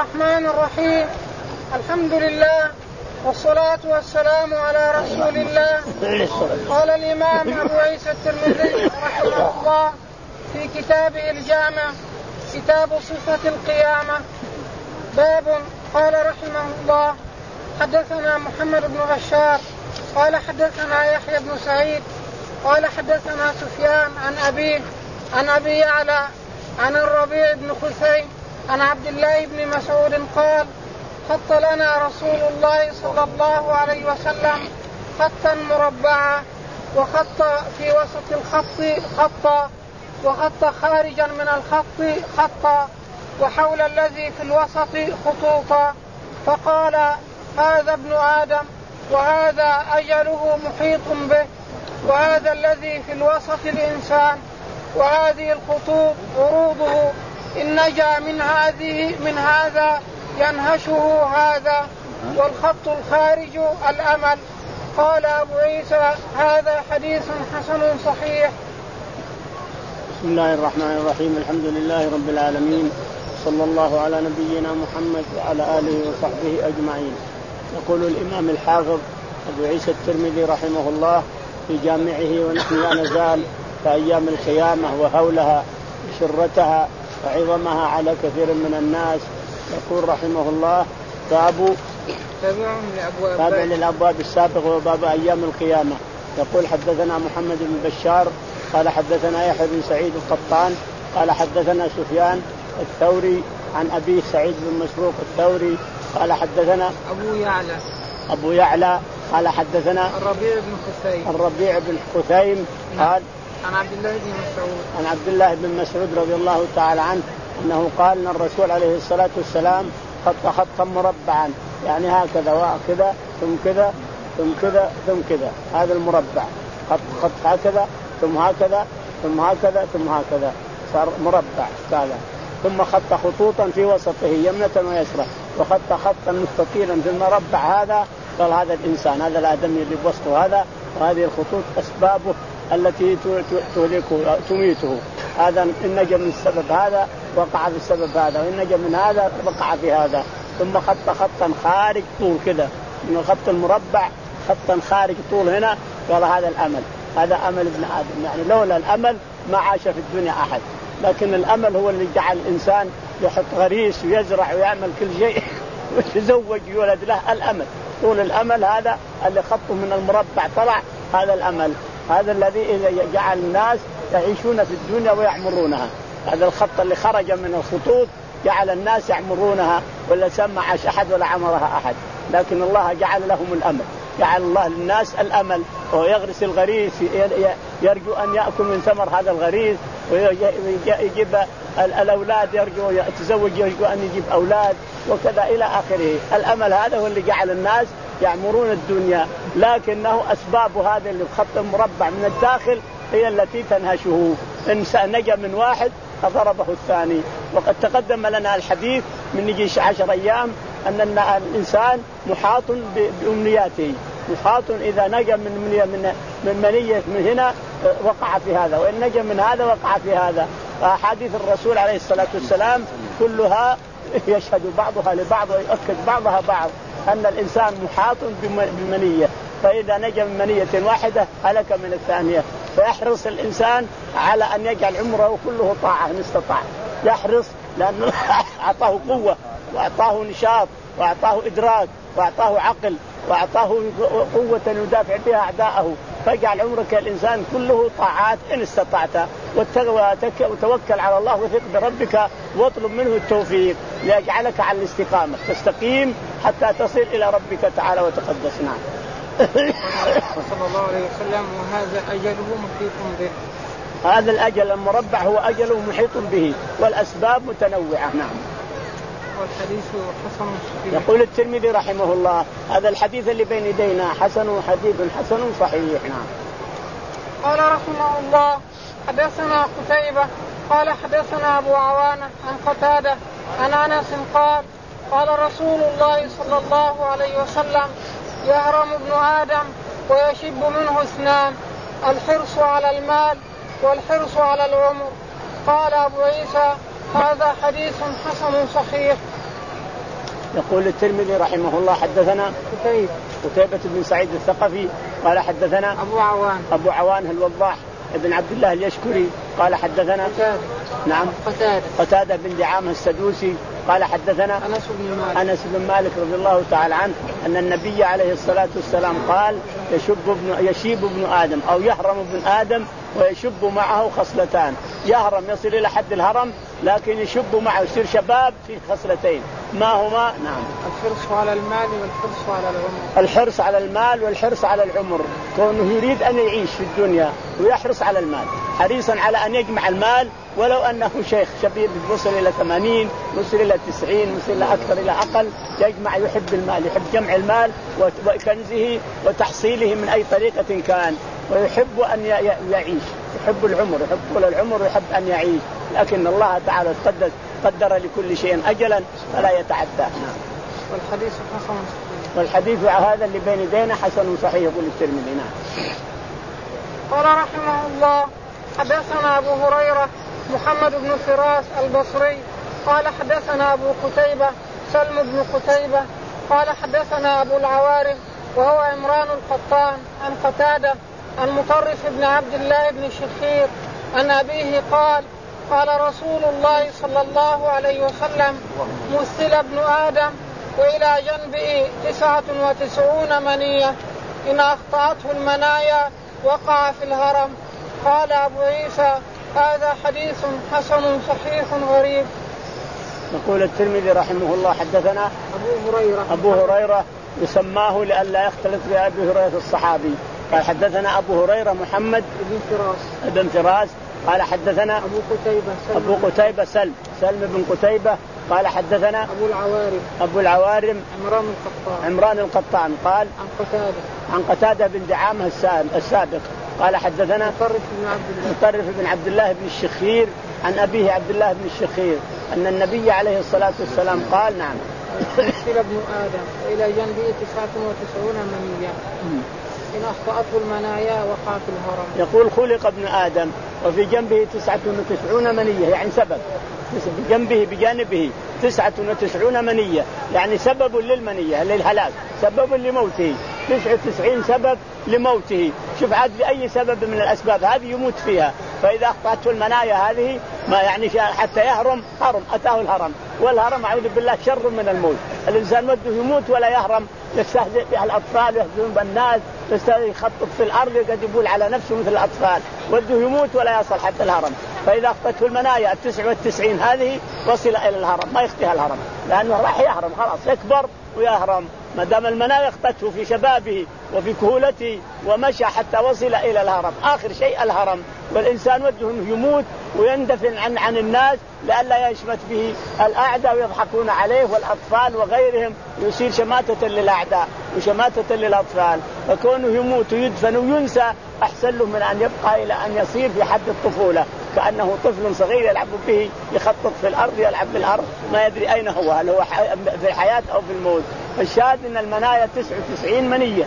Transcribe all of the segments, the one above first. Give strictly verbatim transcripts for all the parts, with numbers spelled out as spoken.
الرحمن الرحيم. الحمد لله والصلاة والسلام على رسول الله. قال الإمام أبو عيسى الترمذي رحمه الله في كتابه الجامع كتاب صفة القيامة باب. قال رحمه الله حدثنا محمد بن بشار قال حدثنا يحيى بن سعيد قال حدثنا سفيان عن أبيه عن أبي يعلى عن الربيع بن خثيم عن عبد الله بن مسعود قال خط لنا رسول الله صلى الله عليه وسلم خطا مربعا وخط في وسط الخط خطا وخط خارجا من الخط خطا وحول الذي في الوسط خطوطا فقال هذا ابن آدم وهذا أجله محيط به وهذا الذي في الوسط الإنسان وهذه الخطوط عروضه إن نجا من هذه من هذا ينهشه هذا والخط الخارج الأمل. قال أبو عيسى هذا حديث حسن صحيح. بسم الله الرحمن الرحيم. الحمد لله رب العالمين صلى الله على نبينا محمد وعلى آله وصحبه أجمعين. يقول الإمام الحافظ أبو عيسى الترمذي رحمه الله في جامعه ونحن لا نزال في أيام القيامة وهولها وشرتها وعظمها على كثير من الناس. يقول رحمه الله باب تابع للأبواب السابق وباب أيام القيامة. يقول حدثنا محمد بن بشار قال حدثنا يحيى بن سعيد القطان قال حدثنا سفيان الثوري عن أبي سعيد بن مسروق الثوري قال حدثنا أبو يعلى أبو يعلى قال حدثنا الربيع بن خثيم الربيع بن خثيم قال عن عبد الله بن مسعود عن عبد الله بن مسعود رضي الله تعالى عنه أنه قال أن الرسول عليه الصلاة والسلام خط خطا مربعا يعني هكذا وهكذا ثم كذا ثم كذا ثم كذا هذا المربع خط خط هكذا ثم هكذا ثم هكذا ثم هكذا صار مربع كذا ثم خط خطوطا في وسطه يمنة ويسرى وخط خطا مستطيلا في المربع هذا قال هذا الإنسان هذا الآدمي اللي بوسطه هذا وهذه الخطوط أسبابه التي تهلكه تميته. هذا إن نجا من السبب هذا وقع في السبب هذا وإن نجا من هذا وقع في هذا. ثم خط خطا خارج طول كذا من الخط المربع خطا خارج طول هنا قال هذا الأمل هذا أمل ابن آدم يعني لولا الأمل ما عاش في الدنيا أحد. لكن الأمل هو اللي جعل الإنسان يحط غريس ويزرع ويعمل كل شيء ويتزوج يولد له. الأمل طول الأمل هذا اللي خطه من المربع طلع هذا الأمل هذا الذي إذا جعل الناس يعيشون في الدنيا ويعمرونها. هذا الخط اللي خرج من الخطوط جعل الناس يعمرونها ولا سمع عاش أحد ولا عمرها أحد. لكن الله جعل لهم الأمل جعل الله للناس الأمل ويغرس الغريس يرجو أن يأكل من ثمر هذا الغريس ويجيب الأولاد يرجو يتزوج يرجو أن يجيب أولاد وكذا إلى آخره. الأمل هذا هو اللي جعل الناس يعمرون الدنيا. لكنه أسباب هذا اللي خط المربع من الداخل هي التي تنهشه. إنسان نجا من واحد فضربه الثاني. وقد تقدم لنا الحديث من نجي عشر أيام أن الإنسان محاط بأمنياته محاط إذا نجا من من من منية من هنا وقع في هذا وإن نجا من هذا وقع في هذا. أحاديث الرسول عليه الصلاة والسلام كلها يشهد بعضها لبعض ويؤكد بعضها بعض أن الإنسان محاط بمنية فإذا نجا من منية واحدة هلك من الثانية. فيحرص الإنسان على أن يجعل عمره كله طاعة إن استطاع يحرص لأنه أعطاه قوة وأعطاه نشاط وأعطاه إدراك وأعطاه عقل وأعطاه قوة يدافع بها أعداءه. فاجعل عمرك الإنسان كله طاعات إن استطعت وتوكل على الله وثق بربك واطلب منه التوفيق ليجعلك على الاستقامة تستقيم حتى تصل إلى ربك تعالى وتقدس. نعم. صلى الله عليه وسلم وهذا أجله محيط به. هذا الأجل المربع هو أجله محيط به والأسباب متنوعة. نعم. والحديث حسن صحيح. يقول الترمذي رحمه الله هذا الحديث اللي بين يدينا حسن حديث حسن صحيح. نعم. قال رحمه الله حدثنا قتيبة قال حدثنا أبو عوانة عن قتادة عن أنس قال قال رسول الله صلى الله عليه وسلم يهرم ابن آدم ويشب منه اثنان الحرص على المال والحرص على العمر. قال أبو عيسى هذا حديث حسن صحيح. يقول الترمذي رحمه الله حدثنا قتيبة قتيبة بن سعيد الثقفي قال حدثنا أبو عوان أبو عوان الوضاح ابن عبد الله اليشكري قال حدثنا قتادة نعم قتادة قتادة بن دعامة السدوسي قال حدثنا أنس بن مالك أنس بن مالك رضي الله تعالى عنه أن النبي عليه الصلاة والسلام قال يشب ابن يشيب ابن آدم أو يهرم ابن آدم ويشب معه خصلتان. يهرم يصل إلى حد الهرم لكن يشب معه يصير شباب في خصلتين ما هما؟ نعم الحرص على المال والحرص على العمر. الحرص على المال والحرص على العمر، كونه يريد أن يعيش في الدنيا ويحرص على المال، حريصا على أن يجمع المال ولو أنه شيخ شبيب وصل إلى ثمانين وصل إلى تسعين وصل إلى أكثر إلى أقل يجمع، يحب المال، يحب جمع المال وكنزه وتحصيله من أي طريقة كان، ويحب أن يعيش، يحب العمر، يحب طول العمر ويحب أن يعيش، لكن الله تعالى قدر, قدر لكل شيء أجلا فلا يتعدى. نعم. والحديث حسن صحيح. والحديث هذا اللي بين يدينا حسن صحيح يقول الترمذي. نعم. قال رحمه الله حدثنا أبو هريرة محمد بن فراس البصري قال حدثنا أبو قتيبة سلم بن قتيبة قال حدثنا أبو العوارم وهو عمران القطان عن قتادة عن مطرف بن عبد الله بن شخير عن أبيه قال قال رسول الله صلى الله عليه وسلم مثل ابن آدم وإلى جنبه تسعة وتسعون منية إن أخطأته المنايا وقع في الهرم. قال أبو عيسى هذا حديث حسن صحيح غريب. يقول الترمذي رحمه الله حدثنا أبو هريرة أبو هريرة يسماه لئلا يختلط بأبي هريرة الصحابي. قال حدثنا أبو هريرة محمد بن فراس بن فراس قال حدثنا أبو قتيبة سلم أبو قتيبة سلم سلم بن قتيبة قال حدثنا أبو العوارم أبو العوارم عمران القطان عمران القطان قال عن قتادة عن قتادة بن دعامة السابق قال حدثنا مطرف بن عبد الله مطرف بن عبد الله بن الشخير عن أبيه عبد الله بن الشخير أن النبي عليه الصلاة والسلام قال نعم مثل ابن آدم وإلى جنبه تسعة وتسعون منية إن أخطأته المنايا وقع في الهرم. يقول خلق ابن آدم وفي جنبه تسعة وتسعون منية يعني سبب بجنبه بجانبه تسعة وتسعون منية يعني سبب للمنية للهلاك سبب لموته تسعة وتسعين سبب لموته. شوف عاد بأي سبب من الأسباب هذه يموت فيها، فإذا أخطأته المنايا هذه ما يعني حتى يهرم هرم أتاه الهرم، والهرم أعوذ بالله شر من الموت. الإنسان وده يموت ولا يهرم، يستهزئ بها الأطفال يهزئون بالناس، يستهزئ يخطط في الأرض قد يبول على نفسه مثل الأطفال، وده يموت ولا يصل حتى الهرم. فإذا أخطأته المنايا التسعة والتسعين هذه وصل إلى الهرم ما يختها الهرم لأنه راح يهرم خلاص يكبر ويهرم ما دام المنايا أخطأته في شبابه وفي كهولته ومشى حتى وصل إلى الهرم. آخر شيء الهرم، والإنسان وده يموت ويندفن عن عن الناس لئلا يشمت به الأعداء ويضحكون عليه والأطفال وغيرهم، يصير شماتة للأعداء وشماتة للأطفال. فكونه يموت ويدفن وينسى أحسن له من أن يبقى إلى أن يصير في حد الطفولة كأنه طفل صغير يلعب به يخطط في الأرض يلعب في الأرض ما يدري أين هو، هل هو في الحياة أو في الموت. فالشاهد أن المنايا تسعة وتسعين منية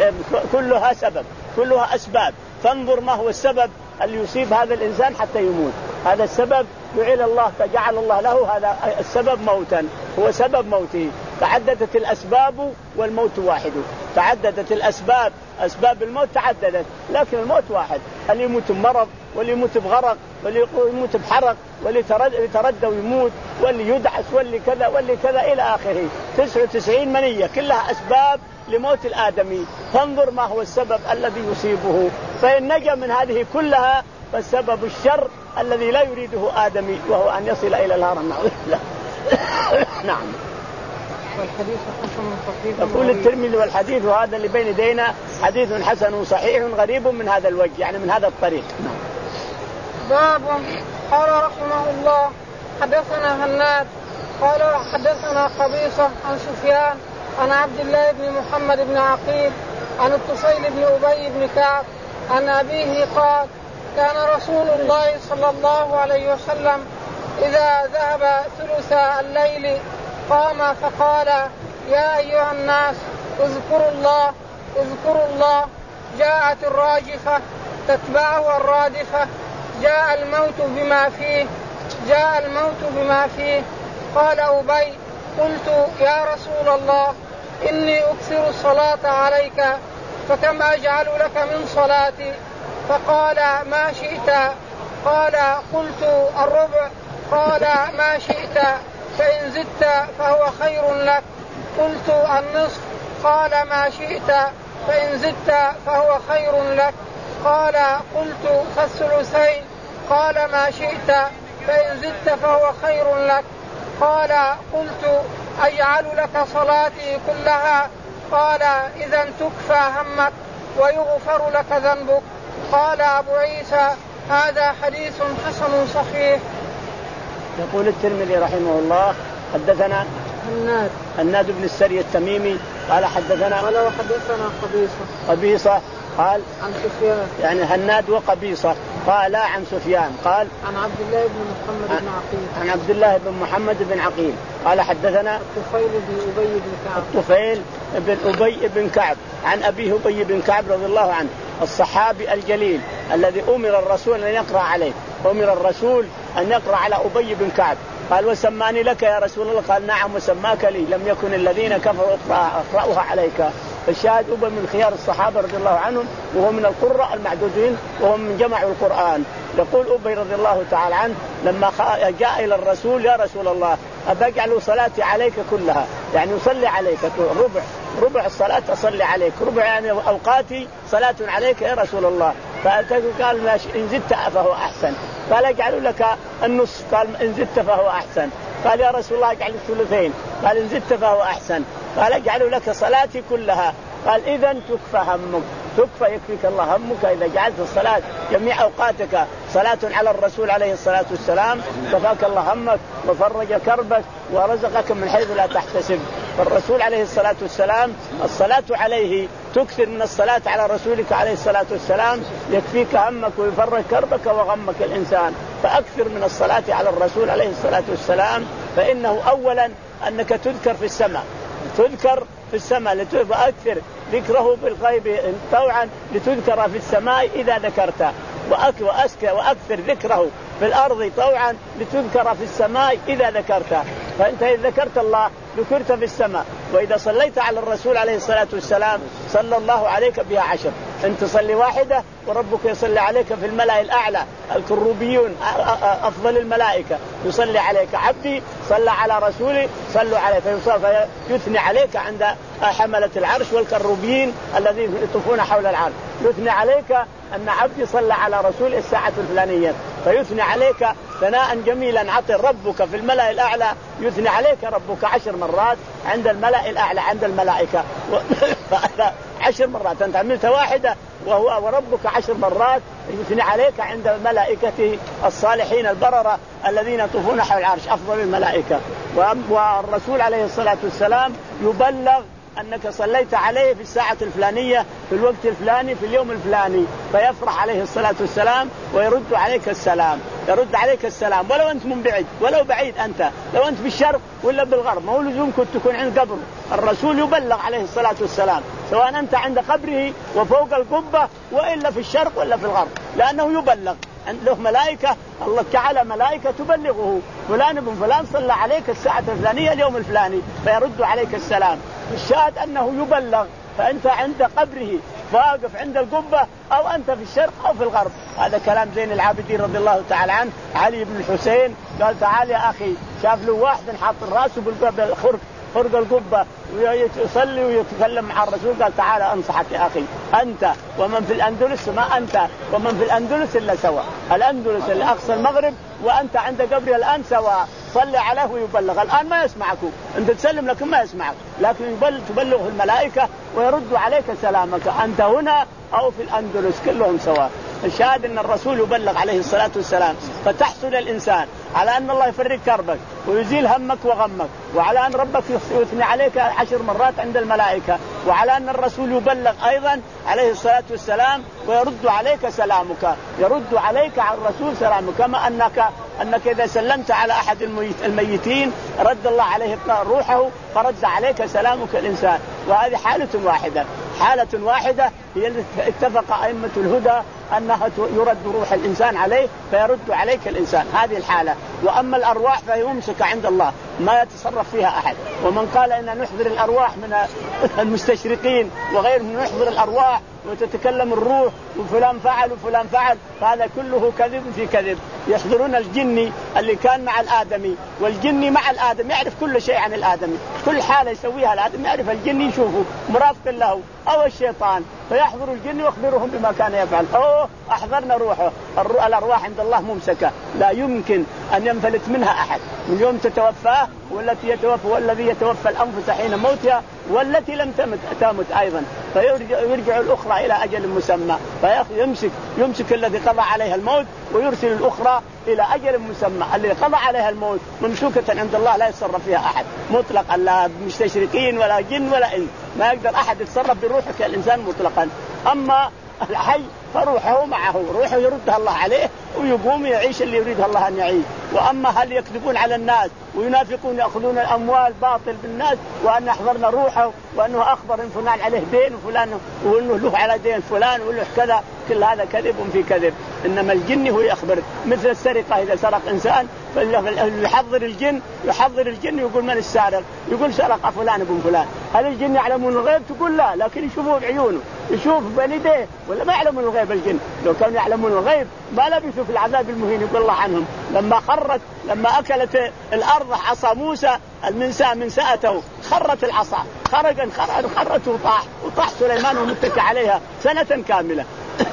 كلها سبب كلها أسباب، فانظر ما هو السبب اللي يصيب هذا الإنسان حتى يموت. هذا السبب جعل الله فجعل الله له هذا السبب موتا هو سبب موته. تعددت الأسباب والموت واحد، تعددت الأسباب أسباب الموت تعددت لكن الموت واحد، اللي يموت بمرض واللي يموت بغرق واللي يموت بحرق واللي يتردى ويموت واللي يدعس واللي كذا واللي كذا إلى آخره. تسعة وتسعين منية كلها أسباب لموت الآدمي، فانظر ما هو السبب الذي يصيبه. فإن نجا من هذه كلها فالسبب الشر الذي لا يريده آدمي وهو أن يصل إلى الهرم. نعم. والحديث حسن صحيح. يقول الترمذي والحديث وهذا اللي بين يدينا حديث حسن صحيح غريب من هذا الوجه يعني من هذا الطريق. نعم. باب قال رحمه الله حدثنا هناد قال حدثنا قبيصة عن سفيان عن عبد الله بن محمد بن عقيل عن الطفيل بن أبي بن كعب عن أبيه قال كان رسول الله صلى الله عليه وسلم إذا ذهب ثلث الليل قام فقال يا أيها الناس اذكروا الله اذكروا الله جاءت الراجفة تتبعه الرادفة جاء الموت بما فيه جاء الموت بما فيه. قال أبي قلت يا رسول الله إني أكثر الصلاة عليك فكم أجعل لك من صلاتي؟ فقال ما شئت. قال قلت الربع. قال ما شئت فإن زدت فهو خير لك. قلت النصف. قال ما شئت فإن زدت فهو خير لك. قال قلت فالثلثين. قال ما شئت فإن زدت فهو خير لك. قال قلت أجعل لك صلاتي كلها؟ قال إذا تكفى همك ويغفر لك ذنبك. قال أبو عيسى هذا حديث حسن صحيح. يقول الترمذي رحمه الله حدثنا هناد هناد بن السري التميمي قال حدثنا قال وحدثنا قبيصة قبيصة قال عن سفيان يعني هناد وقبيصة قال عن سفيان قال عن عبد الله بن محمد بن عقيل عن عبد الله بن محمد بن عقيل قال حدثنا الطفيل بن أبي بن كعب الطفيل بن أبي بن كعب عن أبيه أبي بن كعب رضي الله عنه الصحابي الجليل الذي أمر الرسول أن يقرأ عليه أمر الرسول أن يقرأ على أبي بن كعب قال وسماني لك يا رسول الله قال نعم وسماك لي لم يكن الذين كفروا أقرأوها عليك. فالشاهد أبي من خيار الصحابة رضي الله عنهم وهو من القراء المعدودين وهم من جمع القرآن. يقول أبي رضي الله تعالى عنه لما جاء إلى الرسول يا رسول الله أبجعل صلاتي عليك كلها يعني يصلي عليك ربع ربع الصلاة أصلي عليك ربع يعني أوقاتي صلاة عليك يا رسول الله. فقال إن زدت فهو أحسن. قال اجعل لك النصف. قال إن زدت فهو أحسن. قال يا رسول الله اجعل الثلثين. قال إن زدت فهو أحسن. قال اجعل لك صلاتي كلها. قال إذن تكفى همك تكفى يكفيك الله همك إذا جعلت الصلاة جميع أوقاتك صلاة على الرسول عليه الصلاة والسلام كفاك الله همك وفرج كربك ورزقك من حيث لا تحتسب. فالرسول عليه الصلاة والسلام الصلاة عليه تكثر من الصلاة على رسولك عليه الصلاة والسلام يكفيك همك ويفرج كربك وغمك الإنسان. فأكثر من الصلاة على الرسول عليه الصلاة والسلام فإنه أولا أنك تذكر في السماء تذكر في السماء لتذكر ذكره بالغيب طوعا لتذكر في السماء إذا ذكرت وأكثر وأكثر ذكره في الأرض طوعا لتذكر في السماء إذا ذكرت. فأنت إذا ذكرت الله ذكرت في السماء. وإذا صليت على الرسول عليه الصلاة والسلام صلى الله عليك بها عشر. أنت تصلي واحدة وربك يصلي عليك في الملأ الأعلى الكروبيون أفضل الملائكة يصلي عليك. عبدي صلى على رسولي صلوا عليه فيثني عليك عند حملة العرش والكروبيين الذين يطوفون حول العرش يثني عليك أن عبدي صلى على رسول الساعة الفلانية فيثني عليك ثناء جميلا عطي ربك في الملأ الأعلى يثني عليك ربك عشر مرات عند الملأ الأعلى عند الملائكة عشر مرات. أنت عملت واحدة وهو وربك عشر مرات يثني عليك عند الملائكة الصالحين البررة الذين يطوفون حول العرش أفضل الملائكة. والرسول عليه الصلاة والسلام يبلغ أنك صليت عليه في الساعة الفلانية في الوقت الفلاني في اليوم الفلاني فيفرح عليه الصلاة والسلام ويرد عليك السلام يرد عليك السلام ولو أنت منبعد ولو بعيد أنت لو أنت بالشرق ولا بالغرب ما هو لزوم كنت تكون عند قبره. الرسول يبلغ عليه الصلاة والسلام سواء أنت عند قبره وفوق القبة وإلا في الشرق ولا في الغرب لأنه يبلغ له ملائكة الله تعالى ملائكة تبلغه فلان ابن فلان صلى عليك الساعة الفلانية اليوم الفلاني فيرد عليك السلام. الشاهد أنه يبلغ. فأنت عند قبره واقف عند القبة أو أنت في الشرق أو في الغرب. هذا كلام زين العابدين رضي الله تعالى عنه علي بن الحسين قال تعال يا أخي شاف له واحد حاط راسه بالخرق فرق القبة ويصلي ويتكلم مع الرسول قال تعال أنصحك يا أخي أنت ومن في الأندلس ما أنت ومن في الأندلس إلا سوا. الأندلس اللي أقصى المغرب وأنت عند قبري الآن سوا صلي عليه ويبلغ. الآن ما يسمعكم أنت تسلم لكن ما يسمعك لكن يبلغ تبلغه الملائكة ويرد عليك سلامك أنت هنا أو في الأندلس كلهم سوا. الشاهد أن الرسول يبلغ عليه الصلاة والسلام فتحصل الإنسان على أن الله يفرج كربك ويزيل همك وغمك وعلى أن ربك يثني عليك عشر مرات عند الملائكة وعلى أن الرسول يبلغ أيضا عليه الصلاة والسلام ويرد عليك سلامك يرد عليك على الرسول سلامك كما أنك أنك إذا سلمت على أحد الميتين رد الله عليه روحه فرد عليك سلامك الإنسان. وهذه حالة واحدة حالة واحدة هي اللي اتفق أئمة الهدى أنها يرد روح الإنسان عليه فيرد عليك الإنسان هذه الحالة. وأما الأرواح فهي ممسكة عند الله ما يتصرف فيها أحد. ومن قال إن نحضر الأرواح من المستشرقين وغيرهم نحضر الأرواح وتتكلم الروح وفلان فعل وفلان فعل، فهذا كله كذب في كذب. يحضرون الجني اللي كان مع الآدمي، والجني مع الآدم يعرف كل شيء عن الآدمي، كل حالة يسويها الآدم يعرف الجني، يشوفه مرافق له أو الشيطان، فيحضر الجن ويخبرهم بما كان يفعل. أوه أحضرنا روحه. الأرواح عند الله ممسكة لا يمكن أن ينفلت منها أحد من يوم تتوفاه، والتي يتوفى والذي يتوفى الأنفس حين موتها والتي لم تمت تمت أيضا، فيرجع الأخرى إلى أجل مسمى، فيمسك يمسك الذي قضى عليها الموت ويرسل الأخرى إلى أجل مسمى. اللي قضى عليها الموت ممسوكة عند الله لا يتصرف فيها أحد مطلقا، لا مستشرقين ولا جن ولا إنس، ما يقدر أحد يتصرف بروحك الإنسان مطلقا. أما الحي فروحه معه، روحه يردها الله عليه ويقوم يعيش اللي يريدها الله أن يعيش. وأما هل يكذبون على الناس وينافقون يأخذون الأموال باطل بالناس وأن أحضرنا روحه وأنه أخبر إن فلان عليه دين وفلان وأنه له على دين فلان وله كذا، كل هذا كذب في كذب. إنما الجن هو يخبر، مثل السرقة إذا سرق إنسان فيحضر الجن يحضر الجن يقول من السارق، يقول سرق فلان ابن فلان. هل الجن يعلمون الغيب؟ تقول لا، لكن يشوفوه بعيونه، يشوف بيديه، ولا ما يعلمون الغيب الجن؟ لو كانوا يعلمون الغيب ما لبثوا في العذاب المهين يقول الله عنهم. لما خرت لما أكلت الأرض عصا موسى المنسى من سأته، خرت العصا خرجا خرت وطاح وطاح سليمان ومتكئ عليها سنة كاملة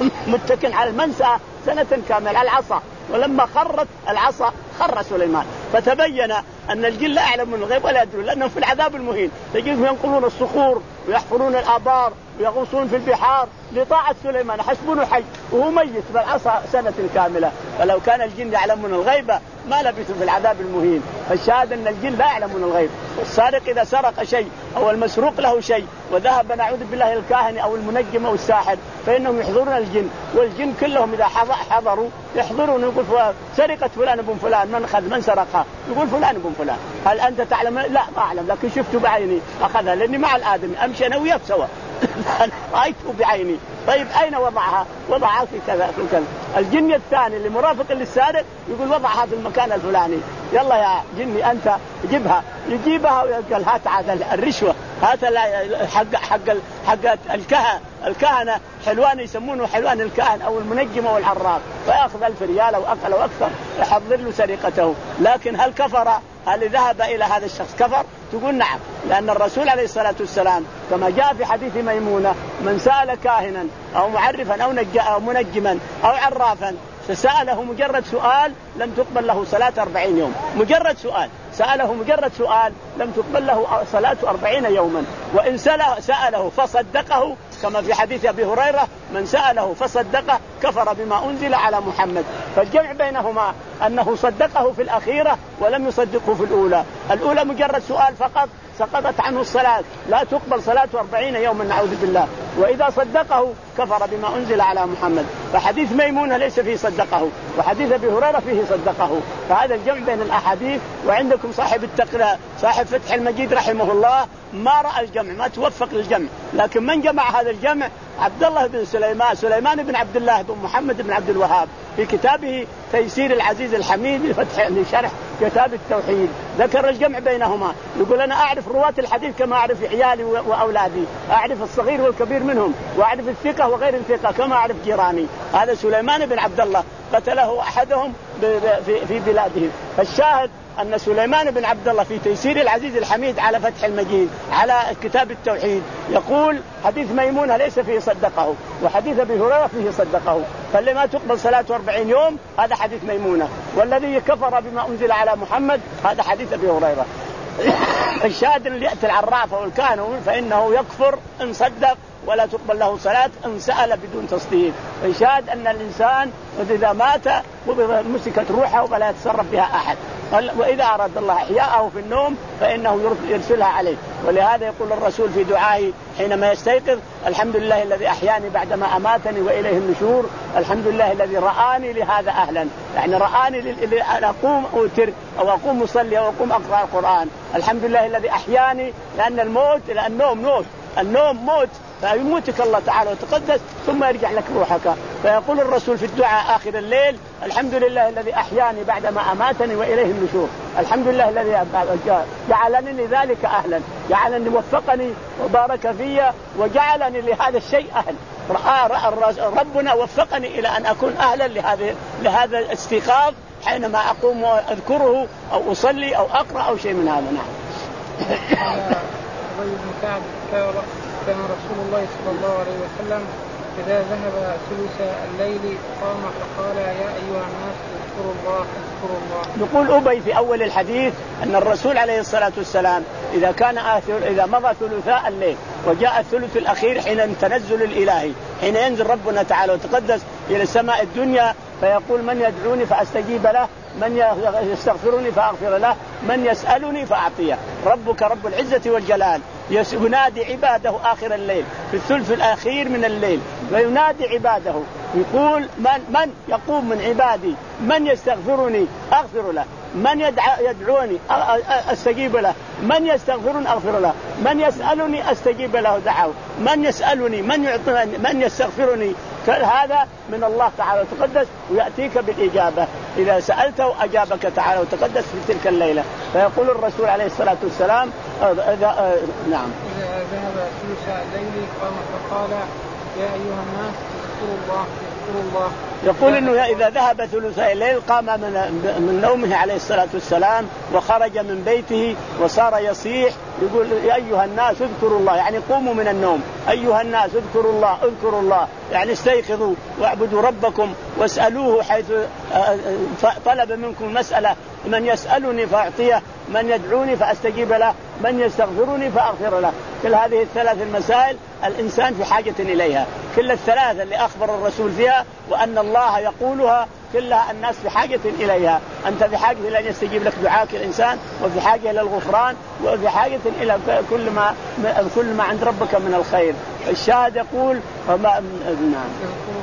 متكئ على المنسى سنة كاملة على العصا، ولما خرت العصا خر سليمان. فتبين أن الجن لا يعلمون الغيب ولا يدرون، لأنهم في العذاب المهين تجدهم ينقلون الصخور ويحفرون الآبار ويغوصون في البحار لطاعة سليمان، حسبونه حي وهو ميت بالعصا سنة كاملة. فلو كان الجن يعلمون الغيب ما لبثوا في العذاب المهين. فالشاهد أن الجن لا يعلمون الغيب. والسارق إذا سرق شيء أو المسروق له شيء وذهب نعوذ بالله الكاهن أو المنجم أو الساحر فإنهم يحضرون الجن، والجن كلهم إذا حضروا يحضرون يقول سرقة فلان ابن فلان، من أخذ من سرقها؟ يقول فلان ابن فلان. هل أنت تعلم؟ لا ما أعلم، لكن شفته بعيني أخذها لأني مع الآدم أمشي أنا وياه سوا رأيته بعيني. طيب أين وضعها؟ وضعها في كذا في كذا. الجن الثاني اللي مرافق للسارق يقول وضعها في المكان الفلاني، يلا يا جني أنت جيبها، يجيبها ويقول هات عاد الرشوة، هات حق حق حق الكهنة الكهنة حلوان يسمونه حلوان الكهن أو المنجم أو العراف، فيأخذ ألف ريال أو أقل أو أكثر يحضر له سرقته. لكن هل كفر؟ هل ذهب إلى هذا الشخص كفر؟ تقول نعم، لأن الرسول عليه الصلاة والسلام كما جاء في حديث ميمونة من سأل كاهنا أو معرفا أو, أو منجما أو عرافا فسأله مجرد سؤال لم تقبل له صلاة أربعين يوم، مجرد سؤال سأله مجرد سؤال لم تقبل له صلاة أربعين يوما. وإن سأله فصدقه كما في حديث أبي هريرة من سأله فصدقه كفر بما أنزل على محمد. فالجمع بينهما أنه صدقه في الأخيرة ولم يصدقه في الأولى. الأولى مجرد سؤال فقط سقطت عنه الصلاة، لا تقبل صلاة أربعين يوما نعوذ بالله. وإذا صدقه كفر بما أنزل على محمد. فحديث ميمونة ليس فيه صدقه، وحديث أبي هريرة فيه صدقه. فهذا الجمع بين الأحاديث. وعندكم صاحب التقرير صاحب فتح المجيد رحمه الله ما رأى الجمع، ما توفق للجمع، لكن من جمع هذا الجمع عبد الله بن سليمان سليمان بن عبد الله بن محمد بن عبد الوهاب في كتابه تيسير العزيز الحميد لفتح لشرح كتاب التوحيد ذكر الجمع بينهما. يقول أنا أعرف رواة الحديث كما أعرف عيالي وأولادي، أعرف الصغير والكبير منهم، وأعرف الثقة وغير الثقة كما أعرف جيراني. هذا سليمان بن عبد الله قتله أحدهم في بلاده. فالشاهد أن سليمان بن عبد الله في تيسير العزيز الحميد على فتح المجيد على كتاب التوحيد يقول حديث ميمونة ليس فيه صدقه، وحديث أبي هريرة فيه صدقه. فاللي ما تقبل صلاة أربعين يوم هذا حديث ميمونة، والذي كفر بما أنزل على محمد هذا حديث أبي هريرة. الشاهد اللي يأتي العرافة والكاهن فإنه يكفر إن صدق ولا تقبل له صلاة إن سأل بدون تصديق. الشاهد أن الإنسان إذا مات مسكت روحه ولا يتصرف بها أحد، وإذا أراد الله إحياءه في النوم فإنه يرسلها عليه. ولهذا يقول الرسول في دعائه حينما يستيقظ الحمد لله الذي أحياني بعدما أماتني وإليه النشور، الحمد لله الذي رآني لهذا أهلا، يعني رآني لأن أقوم أوتر أو أقوم أصلي أو أقوم أقرأ القرآن. الحمد لله الذي أحياني، لأن الموت لأن النوم موت، النوم موت، فيموتك الله تعالى وتقدس ثم يرجع لك روحك. فيقول الرسول في الدعاء آخر الليل: الحمد لله الذي أحياني بعدما أماتني وإليه النشور. الحمد لله الذي جعلني لذلك أهلا، جعلني وفقني وبارك في وجعلني لهذا الشيء أهل. ربنا وفقني إلى أن أكون أهلا لهذا لهذا الاستيقاظ حينما أقوم وأذكره أو أصلي أو أقرأ أو شيء من هذا. نعم. أبي بن كعب كان رسول الله صلى الله عليه وسلم إذا ذهب ثلث الليل قام فقال: يا أيها الناس اذكروا الله اذكروا الله. يقول أبي في أول الحديث أن الرسول عليه الصلاة والسلام إذا كان إذا مضى ثلثاء الليل وجاء الثلث الأخير حين التنزل الإلهي، حين ينزل ربنا تعالى وتقدس إلى السماء الدنيا فيقول: من يدعوني فأستجيب له، من يستغفرني فأغفر له، من يسألني فأعطيه. ربك رب العزة والجلال ينادي عباده آخر الليل في الثلث الأخير من الليل، وينادي عباده يقول: من من يقوم من عبادي من يستغفرني أغفر له، من يدعوني أستجيب له، من يستغفرني أغفر له، من يسألني أستجيب له دعوه، من يسألني من يعطيني من يستغفرني. هذا من الله تعالى وتقدس ويأتيك بالإجابة إذا سألته أجابك تعالى وتقدس في تلك الليلة. فيقول الرسول عليه الصلاة والسلام: إذا نعم إذا ذهب ثلث الليل قام فقال: يا أيها الناس اذكروا الله اذكروا الله. يقول إنه إذا ذهب ثلثي الليل قام من من نومه عليه الصلاة والسلام وخرج من بيته وصار يصيح يقول: يا أيها الناس اذكروا الله، يعني قوموا من النوم، أيها الناس اذكروا الله اذكروا الله، يعني استيقظوا واعبدوا ربكم واسألوه حيث طلب منكم مسألة، من يسألني فأعطيه، من يدعوني فأستجيب له، من يستغفرني فأغفر له. كل هذه الثلاث المسائل الإنسان في حاجة إليها، كل الثلاثة اللي أخبر الرسول فيها وأن الله يقولها كلها الناس في حاجة إليها. أنت في حاجة إلى أن يستجيب لك دعاك الإنسان، وفي حاجة إلى الغفران، وفي حاجة إلى كل ما كل ما عند ربك من الخير. الشاهد يقول: فما نعم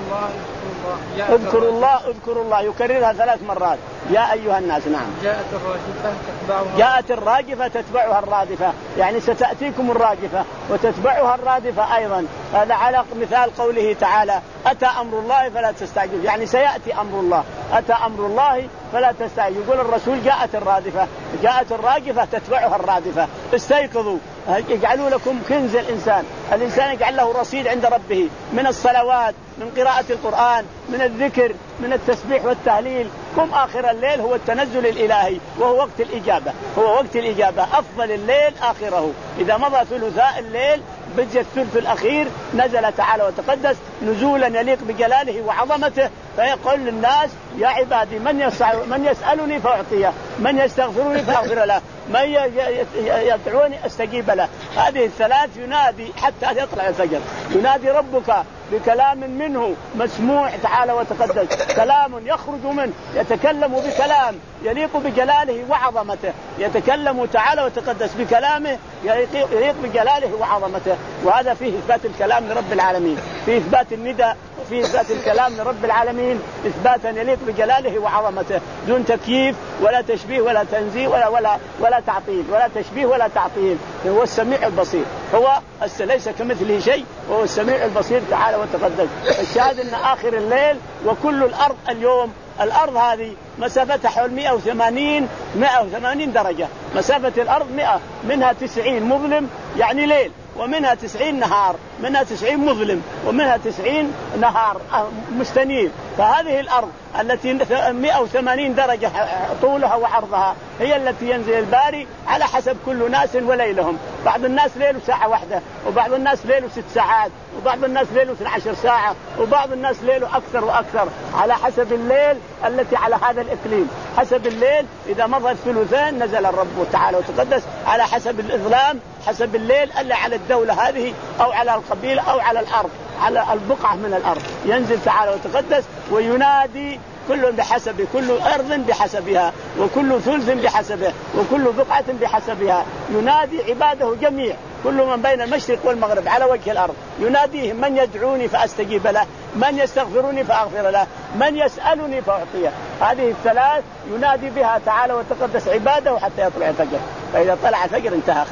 اذكروا الله اذكروا الله، يكررها ثلاث مرات: يا أيها الناس. نعم. جاءت الراجفة تتبعها جاءت الراجفة تتبعها الرادفة، يعني ستأتيكم الراجفة وتتبعها الرادفة أيضا. هذا على مثال قوله تعالى: أتى أمر الله فلا تستعجل، يعني سيأتي أمر الله، أتى أمر الله فلا تستعجل. يقول الرسول: جاءت الرادفة جاءت الراجفة تتبعها الرادفة. استيقظوا، يجعلوا لكم كنز الإنسان، الإنسان يجعل له رصيد عند ربه من الصلوات، من قراءة القرآن، من الذكر، من التسبيح والتهليل. قم آخر الليل هو التنزل الإلهي وهو وقت الإجابة، هو وقت الإجابة. أفضل الليل آخره، إذا مضى ثلثاء الليل بجي الثلث الأخير نزل تعالى وتقدس نزولا يليق بجلاله وعظمته، فيقول للناس: يا عبادي من من يسألني فأعطيه، من يستغفرني فأغفر له، من يدعوني أستجيب له. هذه الثلاث ينادي حتى يطلع الفجر. ينادي ربك بكلام منه مسموع تعالى وتقدس، كلام يخرج منه، يتكلم بكلام يليق بجلاله وعظمته، يتكلم تعالى وتقدس بكلامه يليق بجلاله وعظمته. وهذا فيه إثبات الكلام لرب العالمين، فيه إثبات النداء، وفيه إثبات الكلام لرب العالمين إثباتا يليق بجلاله وعظمته، دون تكييف ولا تشبيه ولا تنزيه ولا ولا ولا تعطيل، ولا تشبيه ولا تعطيل. هو السميع البصير، هو ليس كمثله شيء، وهو السميع البصير تعالى وتقدس. الشاهد أن آخر الليل وكل الأرض اليوم، الأرض هذه مسافتها حول مئة وثمانين مئة وثمانين درجة، مسافة الأرض مئة، منها تسعين مظلم يعني ليل، ومنها تسعين نهار، منها تسعين مظلم، ومنها تسعين نهار مستنير. فهذه الأرض التي مئة وثمانين درجة طولها وعرضها هي التي ينزل الباري على حسب كل ناس وليلهم. بعض الناس ليله ساعة واحدة، وبعض الناس ليله ست ساعات، وبعض الناس ليله اثنتي عشرة ساعة، وبعض الناس ليله أكثر وأكثر، على حسب الليل التي على هذا الإقليم. حسب الليل إذا مضى الثلثين نزل الرب تعالى وتقدس، على حسب الإظلام حسب الليل اللي على الدولة هذه أو على القبيلة أو على الأرض، على البقعة من الأرض ينزل تعالى وتقدس وينادي كل بحسب، كل أرض بحسبها، وكل ثلث بحسبه، وكل بقعة بحسبها. ينادي عباده جميع، كل من بين المشرق والمغرب على وجه الأرض، يناديهم: من يدعوني فأستجيب له، من يستغفرني فأغفر له، من يسألني فأعطيه. هذه الثلاث ينادي بها تعالى وتقدس عباده حتى يطلع الفجر، فإذا طلع الفجر انتهى خلاص،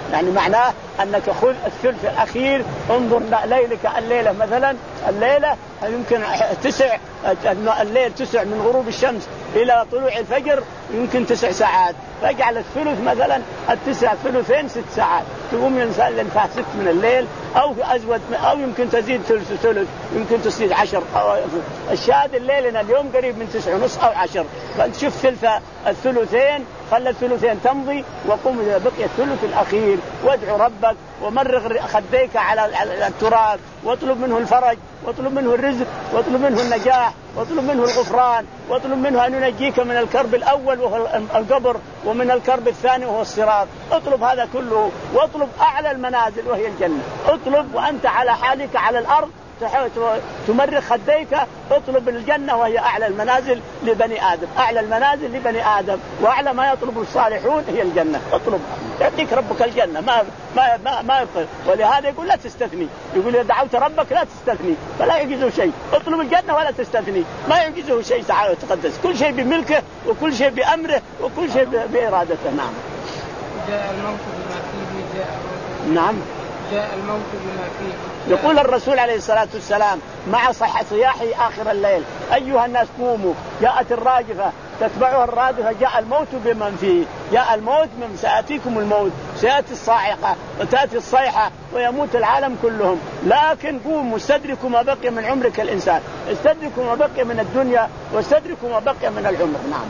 يعني معناه أنك خذ الثلث الأخير. انظر ليلك الليلة مثلا، الليلة يمكن تسع الليل تسع من غروب الشمس إلى طلوع الفجر يمكن تسع ساعات، فاجعل الثلث مثلا التسع ثلثين ست ساعات، تقوم الإنسان لنفاه ست من الليل أو أزود أو يمكن تزيد ثلث ثلث يمكن تزيد عشر. الشاهد الليل اليوم قريب من تسع ونص أو عشر، فأنت شوف ثلث الثلثين، خلى الثلثين تمضي وقم إذا بقي الثلث الأخير وادعو ربك ومرغ خديك على التراب واطلب منه الفرج واطلب منه الرزق واطلب منه النجاح واطلب منه الغفران واطلب منه أن ينجيك من الكرب الأول وهو القبر ومن الكرب الثاني وهو الصراط. اطلب هذا كله واطلب أعلى المنازل وهي الجنة. اطلب وأنت على حالك على الأرض تمرغ خديك، اطلب الجنة وهي أعلى المنازل لبني آدم، أعلى المنازل لبني آدم وأعلى ما يطلب الصالحون هي الجنة. اطلب يعطيك ربك الجنة ما ما ما, ما يبقى. ولهذا يقول لا تستثني، يقول إذا دعوت ربك لا تستثني فلا يعجزه شيء. اطلب الجنة ولا تستثني، ما يعجزه شيء تعالى وتقدس، كل شيء بملكه وكل شيء بأمره وكل شيء بإرادته. نعم. جاء الموت بما فيه جاء نعم جاء الموت بما فيه. يقول الرسول عليه الصلاة والسلام مع صحة صياحه آخر الليل أيها الناس قوموا، جاءت الراجفة تتبعها الرادفة، جاء الموت بمن فيه، جاء الموت من سيأتيكم الموت، سيأتي الصاعقة وتأتي الصيحة ويموت العالم كلهم، لكن قوموا استدركوا ما بقي من عمرك الإنسان، استدركوا ما بقي من الدنيا واستدركوا ما بقي من العمر. نعم.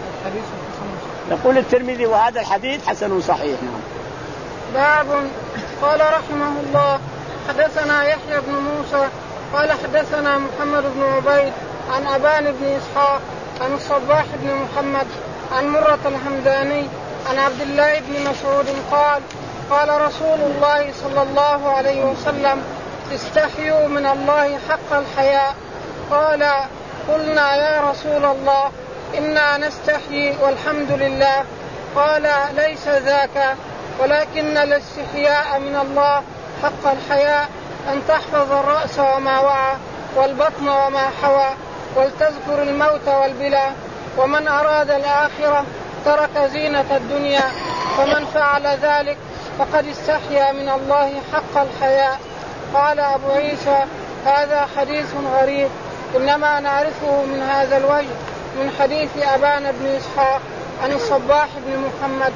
يقول الترمذي وهذا الحديث حسن صحيح. نعم. باب. قال رحمه الله حدثنا يحيى بن موسى قال حدثنا محمد بن عبيد عن أبان بن إسحاق عن الصباح بن محمد عن مرة الحمداني عن عبد الله بن مسعود قال قال رسول الله صلى الله عليه وسلم استحيوا من الله حق الحياء. قال قلنا يا رسول الله إنا نستحيي والحمد لله. قال ليس ذاك، ولكن الاستحياء من الله حق الحياء أن تحفظ الرأس وما وعى والبطن وما حوى ولتذكر الموت والبلى. ومن أراد الآخرة ترك زينة الدنيا، فمن فعل ذلك فقد استحيا من الله حق الحياء. قال أبو عيسى هذا حديث غريب، إنما نعرفه من هذا الوجه من حديث أبان بن إسحاق عن الصباح بن محمد.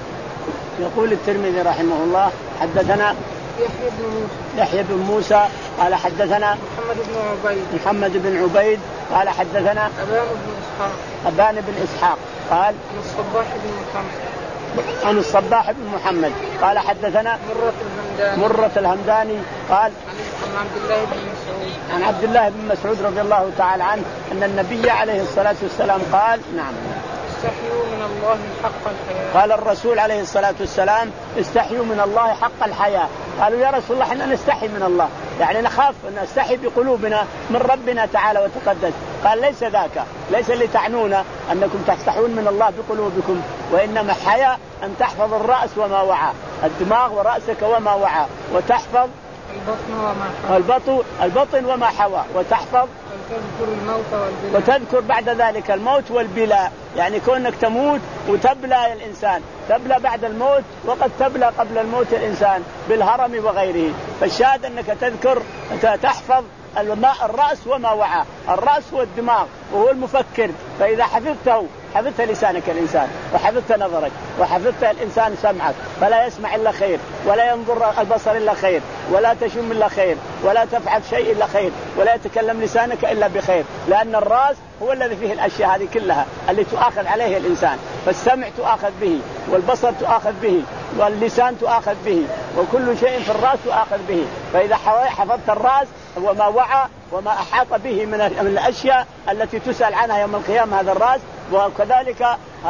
يقول الترمذي رحمه الله حدثنا يحيى بن موسى يحيى بن موسى قال حدثنا محمد بن عبيد محمد بن عبيد قال حدثنا أبان بن إسحاق أبان بن إسحاق قال عن الصباح بن محمد عن الصباح بن محمد قال حدثنا مرة الهمداني مرة الهمداني قال عن عبد الله بن مسعود عن عبد الله بن مسعود رضي الله تعالى عنه أن النبي عليه الصلاة والسلام قال نعم استحيوا من الله حق الحياء. قال الرسول عليه الصلاة والسلام استحيوا من الله حق الحياء. قالوا يا رسول الله احنا نستحي من الله، يعني نخاف نستحي بقلوبنا من ربنا تعالى وتقدس. قال ليس ذاك، ليس اللي تعنون أنكم تستحون من الله بقلوبكم، وإنما حياء أن تحفظ الرأس وما وعى، الدماغ ورأسك وما وعى، وتحفظ البطن وما حوى البطن, البطن وما حوى، وتحفظ وتذكر الموت والبلاء، وتذكر بعد ذلك الموت والبلاء، يعني كونك تموت وتبلى الإنسان، تبلى بعد الموت وقد تبلى قبل الموت الإنسان بالهرم وغيره. فالشاهد أنك تذكر تحفظ الماء الرأس وما وعى، الرأس هو الدماغ وهو المفكر، فإذا حفظته حفظت لسانك الإنسان وحفظت نظرك وحفظت الإنسان سمعك، فلا يسمع إلا خير ولا ينظر البصر إلا خير ولا تشم إلا خير ولا تفعل شيء إلا خير ولا يتكلم لسانك إلا بخير، لأن الرأس هو الذي فيه الأشياء هذه كلها اللي تؤاخذ عليه الإنسان. فالسمع تؤاخذ به والبصر تؤاخذ به واللسان تؤاخذ به وكل شيء في الرأس تؤاخذ به. فإذا حفظت الرأس وما وعى وما أحاط به من الأشياء التي تسأل عنها يوم القيامة هذا الرأس، وكذلك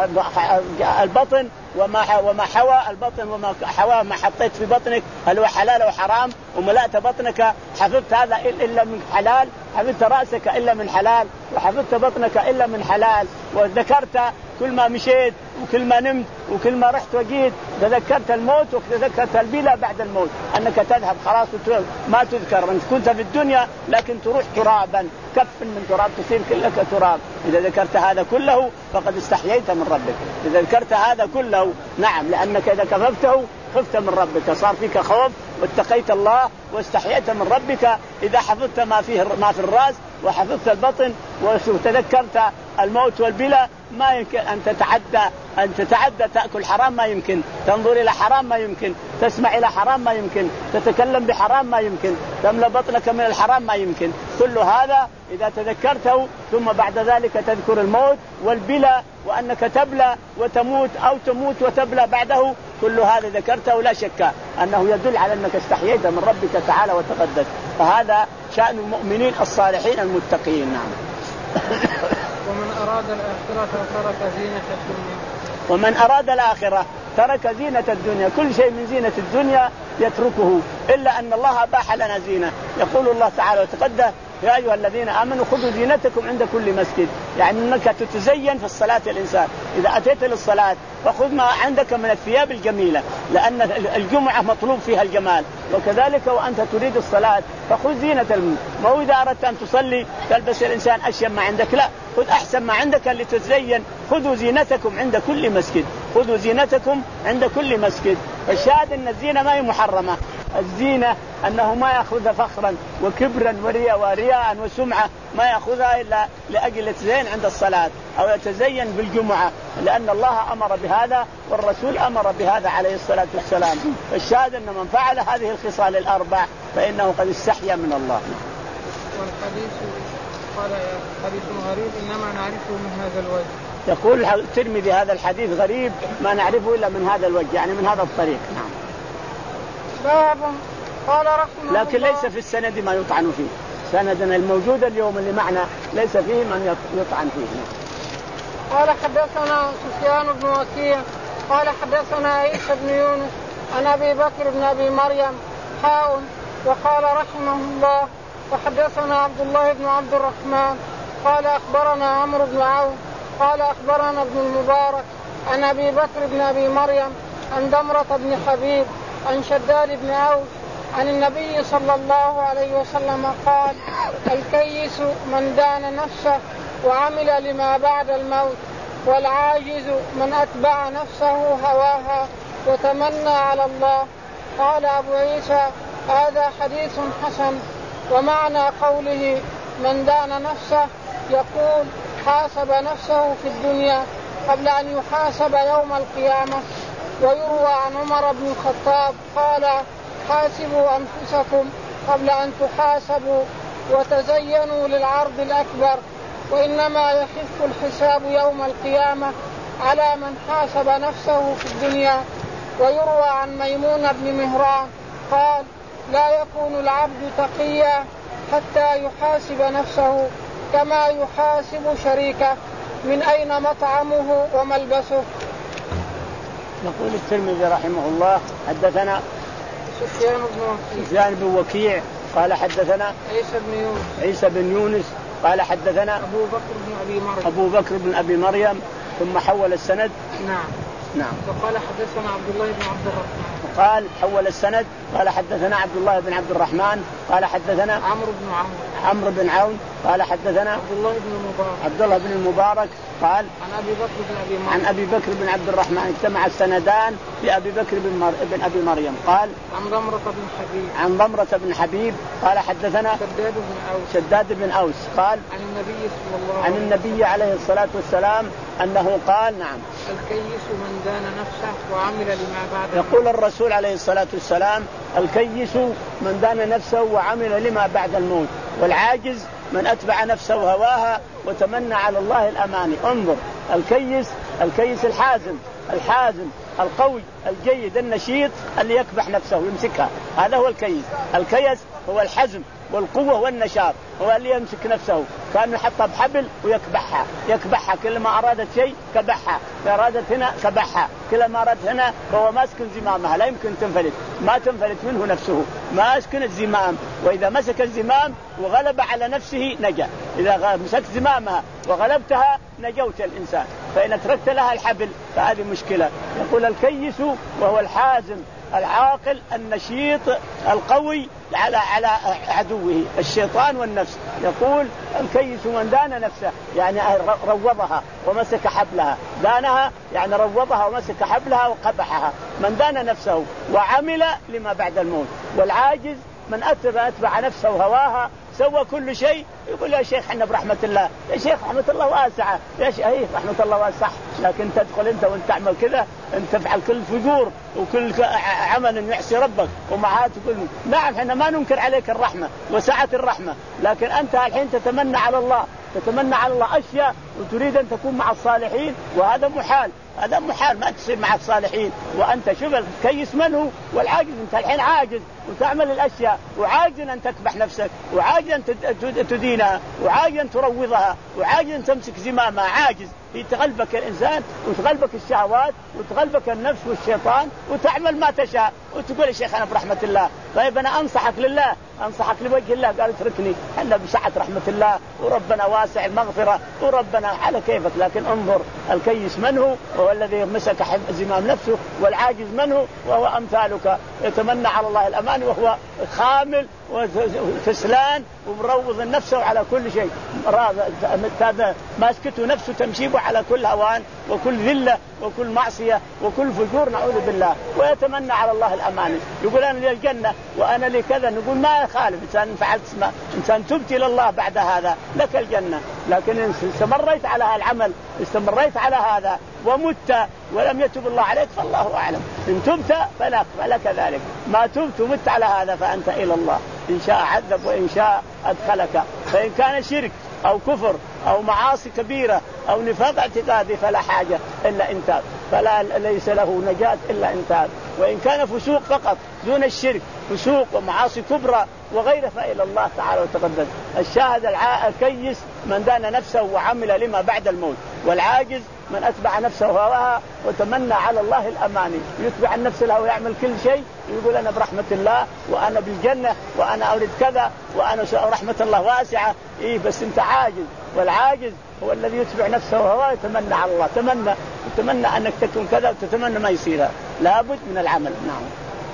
البطن وما وما حوى البطن وما حوى ما حطيت في بطنك هل هو حلال وحرام، وملأت بطنك حفظت هذا إلا من حلال، حفظت رأسك إلا من حلال، وحفظت بطنك إلا من حلال، وذكرت كل ما مشيت وكل ما نمت وكل ما رحت وجيت، تذكرت الموت وتذكرت البلا بعد الموت، أنك تذهب خلاص ما تذكر أنك كنت في الدنيا لكن تروح ترابا، كف من تراب تصير كلك تراب. إذا ذكرت هذا كله فقد استحييت من ربك، إذا ذكرت هذا كله نعم، لأنك إذا كففته خفت من ربك، صار فيك خوف واتقيت الله واستحييت من ربك. إذا حفظت ما فيه ما في الرأس وحفظت البطن وتذكرت الموت والبلاء ما يمكن أن تتعدى أن تتعدى تأكل حرام، ما يمكن تنظر إلى حرام، ما يمكن تسمع إلى حرام، ما يمكن تتكلم بحرام، ما يمكن تملأ بطنك من الحرام، ما يمكن. كل هذا إذا تذكرته ثم بعد ذلك تذكر الموت والبلاء وأنك تبلى وتموت أو تموت وتبلى بعده، كل هذا ذكرته لا شك أنه يدل على أنك استحييت من ربك تعالى وتقدس. فهذا شأن المؤمنين الصالحين المتقين. نعم. ومن أراد الآخرة ترك زينة الدنيا. ومن أراد الآخرة ترك زينة الدنيا، كل شيء من زينة الدنيا يتركه، إلا أن الله أباح لنا زينة. يقول الله تعالى وتقدس: يا أيها الذين آمنوا خذوا زينتكم عند كل مسجد. يعني أنك تتزين في الصلاة. الإنسان إذا أتيت للصلاة فخذ ما عندك من الثياب الجميلة، لأن الجمعة مطلوب فيها الجمال، وكذلك وأنت تريد الصلاة فخذ زينة المسجد. ما إذا أردت أن تصلي تلبس الإنسان أشياء ما عندك، لا، خذ أحسن ما عندك لتتزين. خذوا زينتكم عند كل مسجد، خذوا زينتكم عند كل مسجد. الشاهد أن الزينة ما هي محرمة. الزينة أنه ما يأخذها فخرا وكبرا ورياء ورياء وسمعة، ما يأخذها إلا لأجل يتزين عند الصلاة أو يتزين بالجمعة، لأن الله أمر بهذا والرسول أمر بهذا عليه الصلاة والسلام. الشاهد أن من فعل هذه الخصال الأربع فإنه قد استحيا من الله. والحديث قال حديث غريب إنما نعرفه من هذا الوجه. يقول الترمذي هذا الحديث غريب ما نعرفه إلا من هذا الوجه، يعني من هذا الطريق. نعم. باب قال رحمه لكن الله. ليس في السند ما يطعن فيه. سندنا الموجود اليوم اللي معنا ليس فيه من يطعن فيه. قال حدثنا سفيان بن وكيع قال حدثنا عيسى بن يونس عن أبي بكر بن أبي مريم حاء وقال رحمه الله وحدثنا عبد الله بن عبد الرحمن قال أخبرنا عمرو بن عون قال أخبرنا ابن المبارك عن أبي بكر بن أبي مريم عن دمرة بن حبيب عن شداد بن أوس عن النبي صلى الله عليه وسلم قال: الكيس من دان نفسه وعمل لما بعد الموت، والعاجز من أتبع نفسه هواها وتمنى على الله. قال أبو عيسى: هذا حديث حسن. ومعنى قوله من دان نفسه يقول حاسب نفسه في الدنيا قبل أن يحاسب يوم القيامة. ويروى عن عمر بن الخطاب قال: حاسبوا أنفسكم قبل أن تحاسبوا وتزينوا للعرض الأكبر، وإنما يخف الحساب يوم القيامة على من حاسب نفسه في الدنيا. ويروى عن ميمون بن مهران قال: لا يكون العبد تقيا حتى يحاسب نفسه كما يحاسب شريكه من أين مطعمه وملبسه. يقول الترمذي رحمه الله: حدثنا سفيان بن وكيع سفيان بن وكيع قال حدثنا عيسى بن يونس عيسى بن يونس قال حدثنا أبو بكر بن أبي مريم أبو بكر بن أبي مريم ثم حول السند. نعم نعم. وقال حدثنا عبد الله بن عبد الرحمن قال حول السند قال حدثنا عبد الله بن عبد الرحمن قال حدثنا عمرو بن عون عمرو بن عون قال حدثنا عبد الله بن المبارك عبد الله بن المبارك قال عن أبي بكر بن أبي مريم عن أبي بكر بن عبد الرحمن. اجتمع السندان في أبي بكر بن, مر... بن أبي مريم. قال عن ضمرة بن حبيب عن ضمرة بن حبيب قال حدثنا شداد بن أوس شداد بن أوس قال عن النبي صلى الله عن النبي عليه الصلاة والسلام أنه قال: نعم، الكيس من دان نفسه وعمل لما بعد. يقول الرسول عليه الصلاة والسلام: الكيس من دان نفسه وعمل لما بعد الموت، والعاجز من أتبع نفسه هواها وتمنى على الله الأماني. انظر، الكيس الكيس الحازم الحازم القوي الجيد النشيط اللي يكبح نفسه ويمسكها، هذا هو الكيس. الكيس هو الحزم والقوة والنشاط، هو اللي يمسك نفسه كأنه يحطها بحبل ويكبحها يكبحها كل ما أرادت شيء كبحها، إذا أرادت هنا كبحها، كل ما أرادت هنا فهو ماسك زمامها لا يمكن تنفلت، ما تنفلت منه نفسه، ماسك الزمام. وإذا مسك الزمام وغلب على نفسه نجا، إذا مسكت زمامها وغلبتها نجوت الإنسان، فإن تركت لها الحبل فهذه مشكلة. يقول الكيس وهو الحازم العاقل النشيط القوي على على عدوه الشيطان والنفس. يقول الكيس من دان نفسه يعني روضها ومسك حبلها، دانها يعني روضها ومسك حبلها وقبحها. من دان نفسه وعمل لما بعد الموت. والعاجز من أتبع, أتبع نفسه وهواها سوى كل شيء. يقول يا شيخ احنا برحمة الله، يا شيخ رحمة الله واسعة، يا شيخ ايه رحمة الله واسعة، لكن تدخل انت وانت تعمل كذا، انت تفعل كل فجور وكل عمل يعصي ربك ومعها تقول نعم احنا ما ننكر عليك الرحمة وسعة الرحمة، لكن انت الحين تتمنى على الله، تتمنى على الله أشياء وتريد أن تكون مع الصالحين، وهذا محال، هذا محال ما تصير مع الصالحين. وأنت شوف الكيس من هو والعاجز. أنت الحين عاجز وتعمل الأشياء، وعاجز أن تكبح نفسك، وعاجز أن تدينها، وعاجز أن تروضها، وعاجز أن تمسك زمامها. عاجز يتغلبك الإنسان وتغلبك الشهوات وتغلبك النفس والشيطان وتعمل ما تشاء وتقول يا شيخ أنا برحمة الله. طيب أنا أنصحك لله، أنصحك لوجه الله. قال اتركني، أنا بسعة رحمة الله وربنا واسع المغفرة وربنا على كيفك. لكن انظر الكيس من هو؟ وهو الذي مسك زمام نفسه. والعاجز من هو؟ وهو أمثالك يتمنى على الله الأمان وهو خامل وكسلان ومروض النفس على كل شيء، ماسكته نفسه تمشيه على كل هوان وكل ذلة وكل معصية وكل فجور نعوذ بالله، ويتمنى على الله الأمان. يقول أنا للجنة وأنا لكذا، نقول ما يخالف. إنسان فعلت ما إنسان تبت إلى الله بعد هذا لك الجنة، لكن إن استمريت على هالعمل، استمريت على هذا ومت ولم يتب الله عليك فالله أعلم. إن تبت فلك, فلك ذلك، ما تبت ومت على هذا فأنت إلى الله، إن شاء عذب وإن شاء أدخلك. فإن كان شرك أو كفر أو معاصي كبيرة أو نفاق اعتقادي فلا حاجة إلا إن تاب، فلا ليس له نجاة إلا إن تاب. وإن كان فسوق فقط دون الشرك، فسوق ومعاصي كبرى وغيره فإلى الله تعالى وتقدس. الشاهد الكيس من دان نفسه وعمل لما بعد الموت. والعاجز من أتبع نفسه هواها وتمنى على الله الأماني، يتبع النفس له ويعمل كل شيء، يقول أنا برحمة الله وأنا بالجنة وأنا أريد كذا وأنا رحمة الله واسعة. إيه بس أنت عاجز. والعاجز هو الذي يتبع نفسه وهواه يتمنى على الله، تمنى تتمنى أنك تكون كذا وتتمنى ما يصير، لابد من العمل. نعم.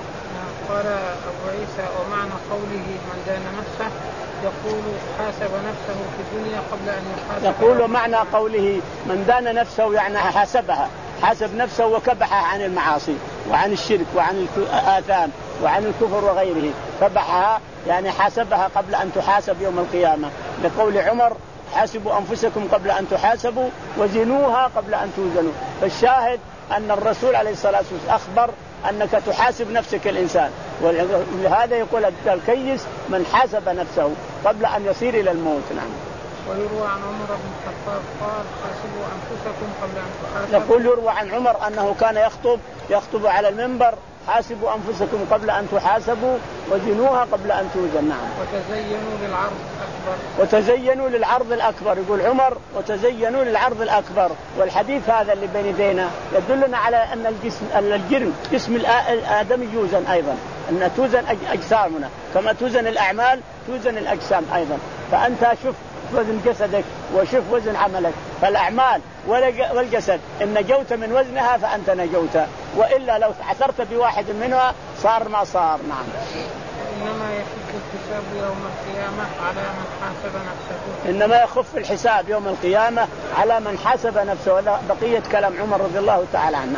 قال أبو عيسى ومعنى قوله من دان نفسه يقول حاسب نفسه في الدنيا قبل أن يحاسب. يقول معنى قوله من دان نفسه يعني حاسبها، حاسب نفسه وكبحها عن المعاصي وعن الشرك وعن الآثام وعن الكفر وغيره، كبحها يعني حاسبها قبل أن تحاسب يوم القيامة. لقول عمر حاسبوا أنفسكم قبل أن تحاسبوا وزنوها قبل أن توزنوا. فالشاهد أن الرسول عليه الصلاة والسلام أخبر أنك تحاسب نفسك الإنسان، ولهذا يقول الكيس من حاسب نفسه قبل أن يصير إلى الموت. نعم. ويروى عن عمر بن الخطاب قال حاسبوا أنفسكم قبل أن تحاسبوا. يقول يروى عن عمر أنه كان يخطب يخطب على المنبر حاسبوا أنفسكم قبل أن تحاسبوا وزنوها قبل أن توزن. نعم. وتزينوا للعرض الأكبر. وتزينوا للعرض الأكبر، يقول عمر وتزينوا للعرض الأكبر. والحديث هذا اللي بين يدينا يدلنا على أن الجسم الجرم جسم الآدمي يوزن أيضا، أن توزن أجسامنا كما توزن الأعمال توزن الأجسام أيضا. فأنت شوف وزن جسدك وشوف وزن عملك، فالأعمال والجسد إن نجوت من وزنها فأنت نجوت، وإلا لو عثرت بواحد منها صار ما صار. نعم. إنما يخف الحساب يوم القيامة على من حاسب نفسه. إنما يخف الحساب يوم القيامة على من حاسب نفسه. وهذا بقية كلام عمر رضي الله تعالى عنه.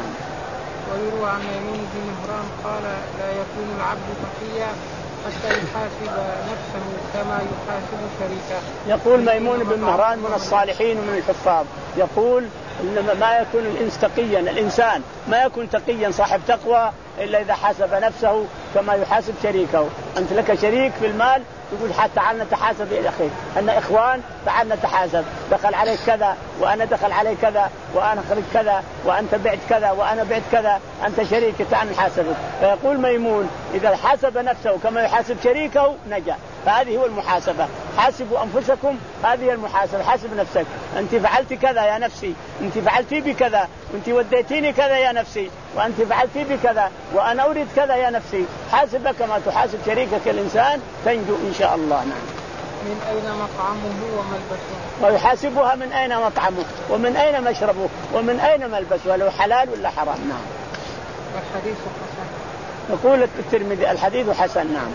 ويروى عن ميمون بن مهران قال لا يكون العبد تقيا حتى يحاسب نفسه كما يحاسب شريكه. يقول ميمون بن مهران من الصالحين ومن الحفاظ، يقول إنما ما يكون الإنس تقيا، الإنسان ما يكون تقيا صاحب تقوى إلا إذا حاسب نفسه كما يحاسب شريكه. أنت لك شريك في المال تقول حتى تعال نتحاسب يا أخي، أن إخوان تعال نتحاسب، دخل عليك كذا وأنا دخل عليك كذا وأنا خرج كذا وأنت بعت كذا وأنا بعت كذا، أنت شريك تعال نحاسبك. فيقول ميمون إذا حاسب نفسه كما يحاسب شريكه نجا. فهذه هو المحاسبة. حاسبوا أنفسكم، هذه المحاسبة. حاسب نفسك، أنت فعلت كذا يا نفسي، أنت فعلتي بكذا، أنت وديتيني كذا يا نفسي، وأنت فعلتي بكذا وأنا أريد كذا يا نفسي. حاسب كما تحاسب شريكك الإنسان تنجو إن شاء الله. نعم. من أين مطعمه وملبسه. ويحاسبها من أين مطعمه ومن أين مشربه ومن أين ملبسه، لو حلال ولا حرام. نعم. والحديث حسن. يقول الترمذي الحديث حسن. نعم.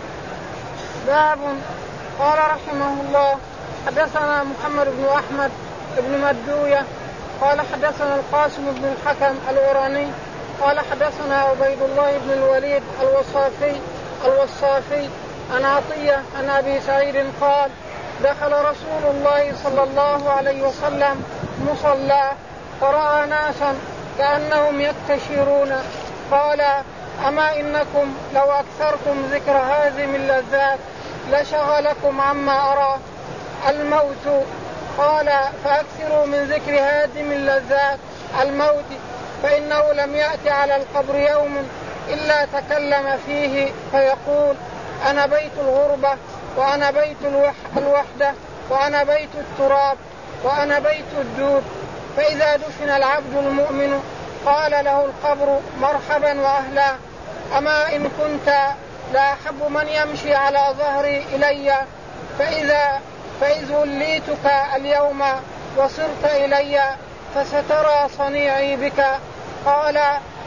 باب. قال رحمه الله حدثنا محمد بن أحمد بن مردوية قال حدثنا القاسم بن الحكم الوراني قال حدثنا عبيد الله بن الوليد الوصافي الوصافي عن عطية عن أبي سعيد قال دخل رسول الله صلى الله عليه وسلم مصلى فرأى ناسا كأنهم يكتشرون قال أما إنكم لو أكثرتم ذكر هذه من اللذات لشغلكم عما أرى الموت. قال فأكثروا من ذكر هذه من اللذات الموت فإنه لم يأتي على القبر يوم إلا تكلم فيه فيقول أنا بيت الغربة وأنا بيت الوحدة وأنا بيت التراب وأنا بيت الدود. فإذا دفن العبد المؤمن قال له القبر مرحبا وأهلا أما إن كنت لا أحب من يمشي على ظهري إلي فإذا فإذ وليتك اليوم وصرت إلي فسترى صنيعي بك. قال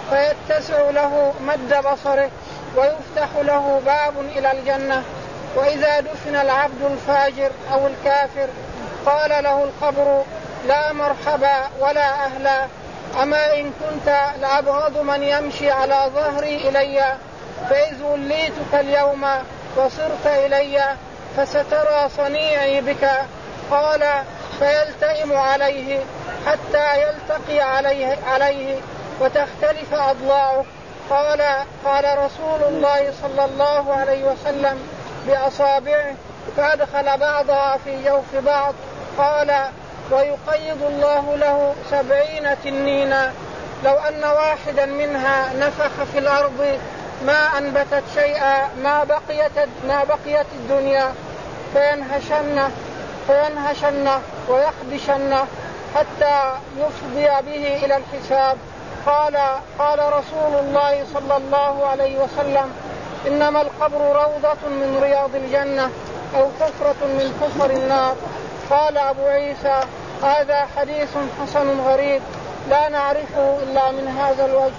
فيتسع له مد بصره ويفتح له باب إلى الجنة. وإذا دفن العبد الفاجر أو الكافر قال له القبر لا مرحبا ولا أهلا أما إن كنت لأبغض من يمشي على ظهري إلي فإذ وليتك اليوم وصرت إلي فسترى صنيعي بك. قال فيلتئم عليه حتى يلتقي عليه, عليه وتختلف أضلاعه. قال قال رسول الله صلى الله عليه وسلم بأصابعه فأدخل بعضها في جوف بعض. قال ويقيض الله له سبعين تنينا لو أن واحدا منها نفخ في الأرض ما أنبتت شيئا ما بقيت, ما بقيت الدنيا فينهشن, فينهشن ويخدشن حتى يفضي به إلى الحساب. قال قال رسول الله صلى الله عليه وسلم إنما القبر روضة من رياض الجنة أو حفرة من حفر النار. قال أبو عيسى هذا حديث حسن غريب لا نعرفه إلا من هذا الوجه.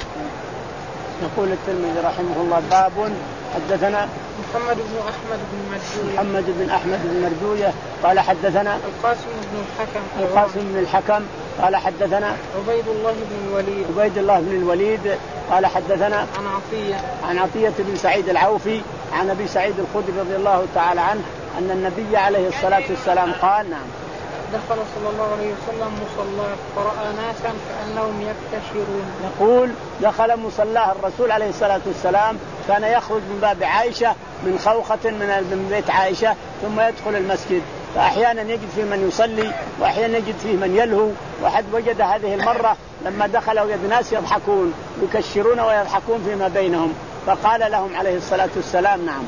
يقول الترمذي رحمه الله باب. حدثنا محمد بن أحمد بن مردوية محمد بن أحمد بن مردوية قال حدثنا القاسم بن الحكم القاسم بن الحكم قال حدثنا عبيد الله بن الوليد عبيد الله بن الوليد قال حدثنا عن عطية عن عطية بن سعيد العوفي عن أبي سعيد الخدري رضي الله تعالى عنه أن النبي عليه الصلاة والسلام قال نعم دخل صلى الله عليه وسلم مصلى فرأى ناسا كأنهم يكتشرون. يقول دخل مصلاه الرسول عليه الصلاة والسلام كان يخرج من باب عائشة من خوخة من بيت عائشة ثم يدخل المسجد فأحيانا يجد فيه من يصلي وأحيانا يجد فيه من يلهو. وحد وجد هذه المرة لما دخل وجد ناس يضحكون يكشرون ويضحكون فيما بينهم فقال لهم عليه الصلاة والسلام نعم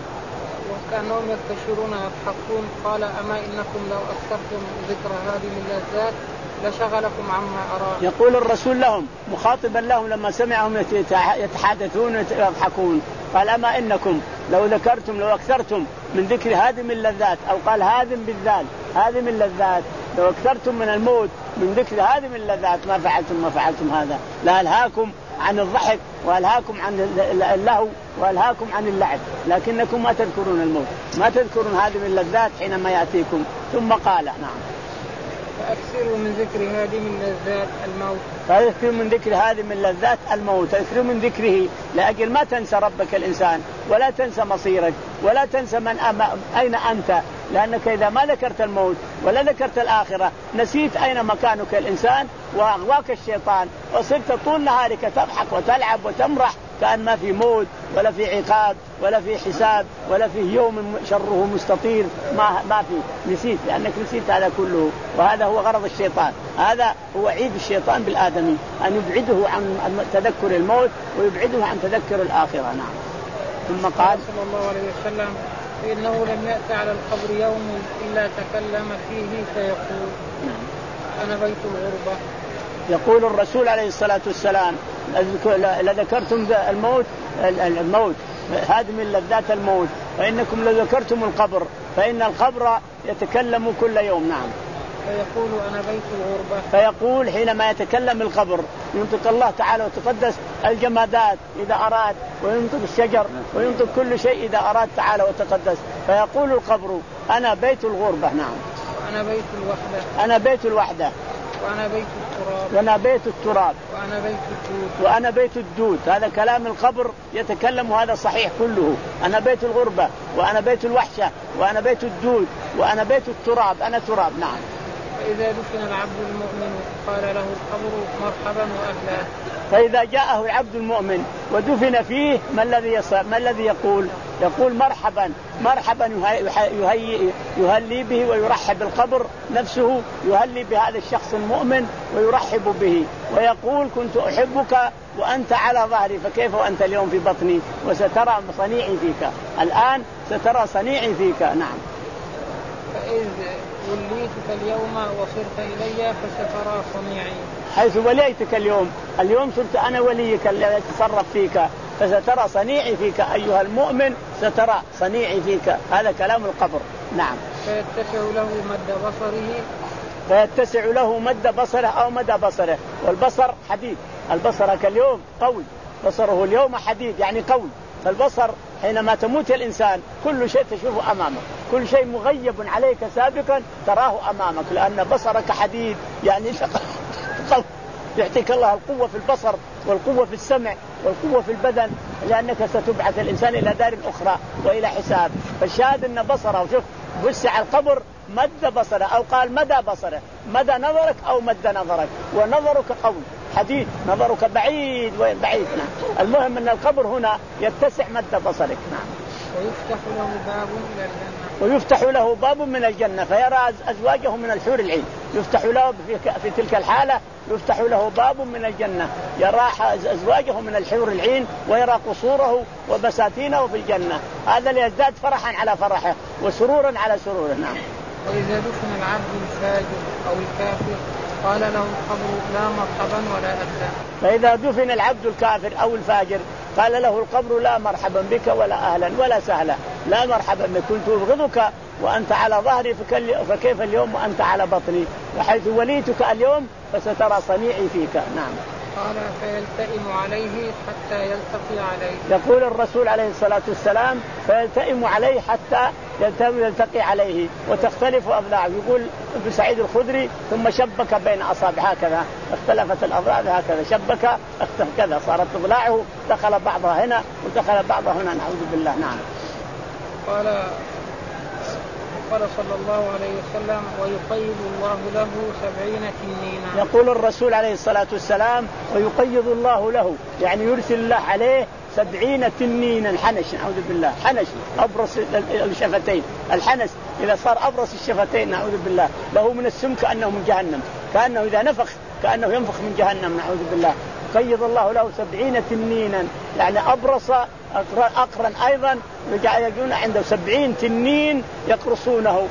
وكأنهم يكتشرون ويضحكون. قال أما إنكم لو أكثرتم ذكر هذه اللذات لشغلكم عما أرى. يقول الرسول لهم مخاطبا لهم لما سمعهم يتحدثون ويضحكون قال أما إنكم لو ذكرتم لو أكثرتم من ذكر هذه من اللذات أو قال هذه بالذات هذه من اللذات لو أكثرتم من الموت من ذكر هذه من اللذات ما فعلتم ما فعلتم هذا لا ألهاكم عن الضحك وألهاكم عن اللهو وألهاكم عن اللعب لكنكم ما تذكرون الموت ما تذكرون هذه من اللذات حينما يأتيكم. ثم قال نعم فأكثروا من ذكر هذه من لذات الموت فأكثروا من ذكر هذه من لذات الموت أكثروا من ذكره لأجل ما تنسى ربك الإنسان ولا تنسى مصيرك ولا تنسى من أما أين أنت لأنك إذا ما ذكرت الموت ولا ذكرت الآخرة نسيت أين مكانك الإنسان وأغواك الشيطان وصرت طول نهارك تضحك وتلعب وتمرح كأن ما في موت ولا في عقاب ولا في حساب ولا في يوم شره مستطير ما ما في نسيت لأنك نسيت هذا كله. وهذا هو غرض الشيطان هذا هو عيد الشيطان بالآدمي أن يبعده عن تذكر الموت ويبعده عن تذكر الآخرة. نعم. ثم قال صلى الله عليه وسلم إنه لم يأتي على القبر يوم إلا تكلم فيه فيقول أنا بيت الغربة. يقول الرسول عليه الصلاة والسلام لذكرتم الموت الموت هذه من لذات الموت فإنكم لذكرتم القبر فإن القبر يتكلم كل يوم. نعم. فيقول أنا بيت الغربة. فيقول حينما يتكلم القبر ينطق الله تعالى وتقدس الجمادات إذا أراد، وينطق الشجر وينطق كل شيء إذا أراد تعالى وتقدس. فيقول القبر أنا بيت الغربة. نعم. وأنا بيت الوحدة. أنا بيت الوحدة. وأنا بيت التراب. وأنا بيت التراب. وأنا بيت الدود. وأنا بيت الدود. هذا كلام القبر يتكلم، وهذا صحيح كله. أنا بيت الغربة، وأنا بيت الوحشة، وأنا بيت الدود، وأنا بيت التراب. أنا تراب. نعم. فإذا دفن العبد المؤمن قال له القبر مرحبا وأهلا. فإذا جاءه العبد المؤمن ودفن فيه ما الذي يصير؟ ما الذي يقول؟ يقول مرحبا مرحبا، يهيئ يهلي به ويرحب القبر نفسه، يهلي بهذا الشخص المؤمن ويرحب به، ويقول كنت أحبك وأنت على ظهري، فكيف وأنت اليوم في بطني؟ وسترى صنيعي فيك، الآن سترى صنيعي فيك. نعم. فإذ وليتك اليوم وصرت إلي فسترى صنيعي. حيث وليتك اليوم، اليوم صرت أنا وليك الذي يتصرف فيك، فسترى صنيعي فيك أيها المؤمن، سترى صنيعي فيك. هذا كلام القبر. نعم. فيتسع له مد بصره. فيتسع له مد بصره أو مدى بصره، والبصر حديد، البصر كاليوم قوي، بصره اليوم حديد يعني قوي. فالبصر حينما تموت الإنسان كل شيء تشوفه أمامك، كل شيء مغيب عليك سابقا تراه أمامك، لأن بصرك حديد يعني قوي. يعطيك الله القوة في البصر والقوة في السمع والقوة في البدن، لأنك ستبعث الإنسان إلى دار أخرى وإلى حساب. فالشاهد أن بصره، وشوف وسع القبر مد بصره، أو قال مدى بصره، مدى نظرك أو مد نظرك، ونظرك قوي حديد، نظرك بعيد وين بعيد. نعم. المهم أن القبر هنا يتسع مد بصرك. نعم. ويفتح له باب من الجنة. ويفتح له باب من الجنة فيرى أزواجه من الحور العين. يفتح له في تلك الحالة يفتح له باب من الجنة، يرى أزواجه من الحور العين ويرى قصوره وبساتينه في الجنة. هذا ليزداد فرحا على فرحه وسرورا على سروره. نعم. وإذا دفن العبد الفاجر أو الكافر قال له القبر لا مرحبا ولا أهلا. فإذا دفن العبد الكافر أو الفاجر قال له القبر لا مرحبا بك ولا أهلا ولا سهلا. لا مرحبا بك، كنت أبغضك وأنت على ظهري، فكيف اليوم وأنت على بطني؟ وحيث وليتك اليوم فسترى صنيعي فيك. نعم. قال فيلتئم عليه حتى يلتقي عليه. يقول الرسول عليه الصلاة والسلام فيلتئم عليه حتى يلتقي عليه وتختلف أضلاعه. يقول ابن سعيد الخدري ثم شبك بين أصابعه هكذا، اختلفت الأضلاع هكذا، شبك كذا، صارت أضلاعه دخل بعضها هنا ودخل بعضها هنا، نعوذ بالله. نعم. قال قال صلى الله عليه وسلم ويقيض الله له سبعين تنينا. يقول الرسول عليه الصلاة والسلام ويقيض الله له، يعني يرسل الله عليه سبعين تنينا، حنش، نعوذ بالله، حنش أبرص الشفتين، الحنس إذا صار أبرص الشفتين نعوذ بالله، له من السم كأنه من جهنم، كأنه إذا نفخ كأنه ينفخ من جهنم، نعوذ بالله. قيض الله له سبعين تنينا يعني أبرص أقرن أيضا، يجون عنده سبعين تنين يقرصونه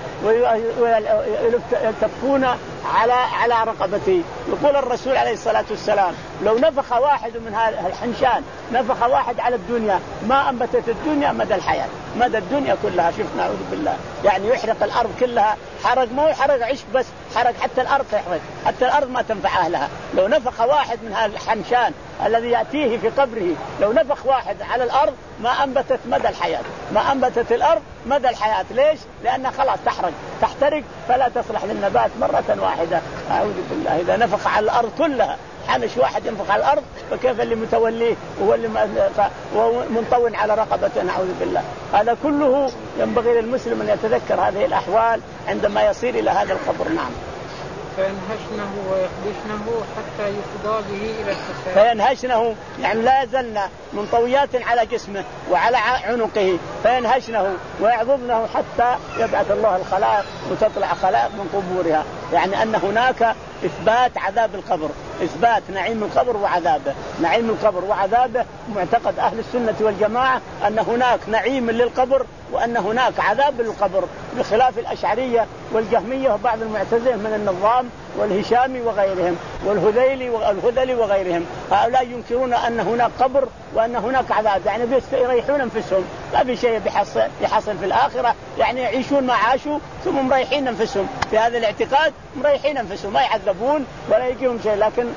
ويلتفون على على رقبته. يقول الرسول عليه الصلاة والسلام لو نفخ واحد من هذا الحنشان، نفخ واحد على الدنيا ما أنبتت الدنيا مدى الحياة، مدى الدنيا كلها. شفنا نعوذ بالله، يعني يحرق الأرض كلها حرق، مو يحرق عشب بس، حرق حتى الأرض تحرق، حتى الأرض ما تنفع أهلها. لو نفخ واحد من هذا الحنشان الذي يأتيه في قبره، لو نفخ واحد على الأرض ما أنبتت مدى الحياة، ما أنبتت الأرض مدى الحياة. ليش؟ لأنها خلاص تحرق تحترق فلا تصلح للنبات مرة واحدة. أعوذ بالله. إذا نفخ على الأرض كلها حنش واحد ينفخ على الأرض، فكيف اللي متوليه هو اللي منطون على رقبته؟ نعوذ بالله. هذا كله ينبغي للمسلم أن يتذكر هذه الأحوال عندما يصير إلى هذا القبر. نعم. فينهشنه ويحبسنه حتى يفضى به إلى الحساب. فينهشنه يعني لا يزلنا منطويات على جسمه وعلى عنقه، فينهشنه ويعضضنه حتى يبعث الله الخلائق وتطلع خلائق من قبورها، يعني أن هناك إثبات عذاب القبر، إثبات نعيم القبر وعذابه. نعيم القبر وعذابه معتقد أهل السنة والجماعة أن هناك نعيم للقبر وأن هناك عذاب للقبر، بخلاف الأشعرية والجهمية وبعض المعتزلة من النظام والهشامي وغيرهم والهذيلي والهذلي وغيرهم. هؤلاء ينكرون أن هناك قبر وأن هناك عذاب، يعني يريحون أنفسهم، ما في شيء بيحصل يحصل في الآخرة، يعني يعيشون ما عاشوا ثم مريحين أنفسهم في هذا الاعتقاد، مريحين أنفسهم ما يعذبون ولا يجيهم شيء. لكن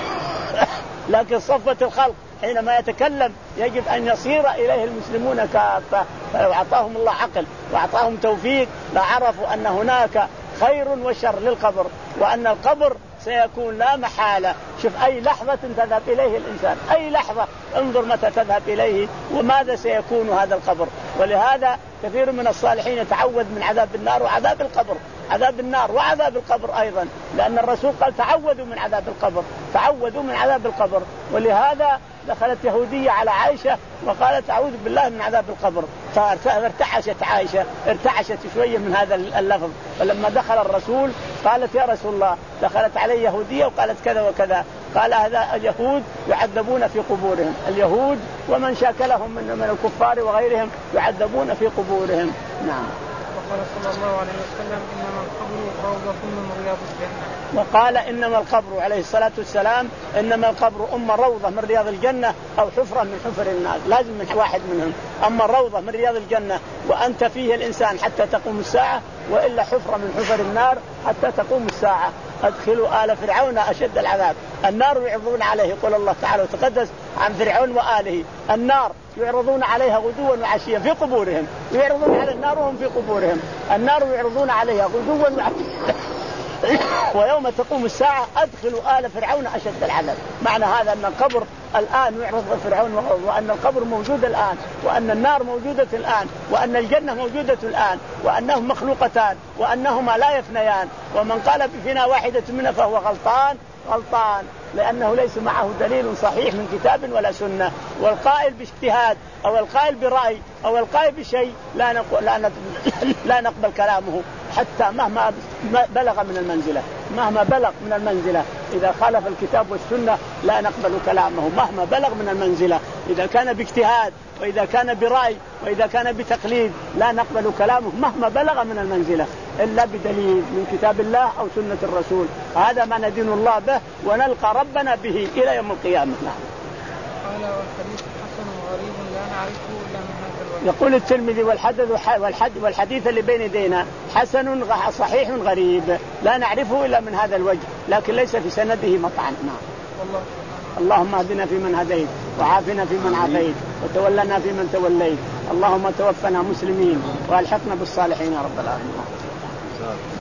لكن صفة الخلق حينما يتكلم يجب أن يصير إليه المسلمون كافة. فلو أعطاهم الله عقل وأعطاهم توفيق لعرفوا أن هناك خير وشر للقبر، وأن القبر سيكون لا محالة. شوف أي لحظة تذهب إليه الإنسان، أي لحظة انظر متى تذهب إليه وماذا سيكون هذا القبر. ولهذا كثير من الصالحين يتعوذ من عذاب النار وعذاب القبر، عذاب النار وعذاب القبر أيضا، لأن الرسول قال تعوذوا من عذاب القبر، تعوذوا من عذاب القبر. ولهذا دخلت يهودية على عائشة وقالت أعوذ بالله من عذاب القبر، فارتعشت عائشة، ارتعشت شوية من هذا اللفظ. فلما دخل الرسول قالت يا رسول الله دخلت علي يهودية وقالت كذا وكذا، قال هذا اليهود يعذبون في قبورهم، اليهود ومن شاكلهم من, من الكفار وغيرهم يعذبون في قبورهم. نعم. وقال صلى الله عليه وسلم إنما القبر روضة من رياض الجنة. وقال إنما القبر عليه الصلاة والسلام إنما القبر أما روضة من رياض الجنة أو حفرة من حفر النار، لازم من واحد منهم. أما الروضة من رياض الجنة وأنت فيه الإنسان حتى تقوم الساعة، وإلا حفرة من حفر النار حتى تقوم الساعة. أدخلوا آل فرعون أشد العذاب. النار يعرضون عليه، يقول الله تعالى وتقدس عن فرعون وآله، النار يعرضون عليها غدوا وعشيا في قبورهم، يعرضون على النار وهم في قبورهم، النار يعرضون عليها غدوا وعشيا ويوم تقوم الساعة أدخلوا آل فرعون أشد العذاب. معنى هذا أن القبر الآن يعرض فرعون، وأن القبر موجود الآن، وأن النار موجودة الآن، وأن الجنة موجودة الآن، وأنهم مخلوقتان وأنهما لا يفنيان. ومن قال بفنا واحدة منها فهو غلطان غلطان لأنه ليس معه دليل صحيح من كتاب ولا سنة. والقائل باجتهاد أو القائل برأي أو القائل بشيء لا نقبل, لا نقبل, لا نقبل كلامه حتى مهما بلغ من المنزلة، مهما بلغ من المنزلة. إذا خالف الكتاب والسنة لا نقبل كلامه مهما بلغ من المنزلة. إذا كان باجتهاد وإذا كان برأي وإذا كان بتقليد لا نقبل كلامه مهما بلغ من المنزلة إلا بدليل من كتاب الله أو سنة الرسول. هذا ما ندين الله به ونلقى ربنا به إلى يوم القيامة. قال والحديث حسن وغريب لا نعرفه إلا من هذا الوجه. يقول الترمذي والحدث والحديث اللي بين يدينا حسن صحيح غريب لا نعرفه إلا من هذا الوجه، لكن ليس في سنده مطعن. نعم. والله اللهم اهدنا فيمن هديت وعافنا فيمن عافيت وتولنا فيمن توليت، اللهم توفنا مسلمين والحقنا بالصالحين يا رب العالمين.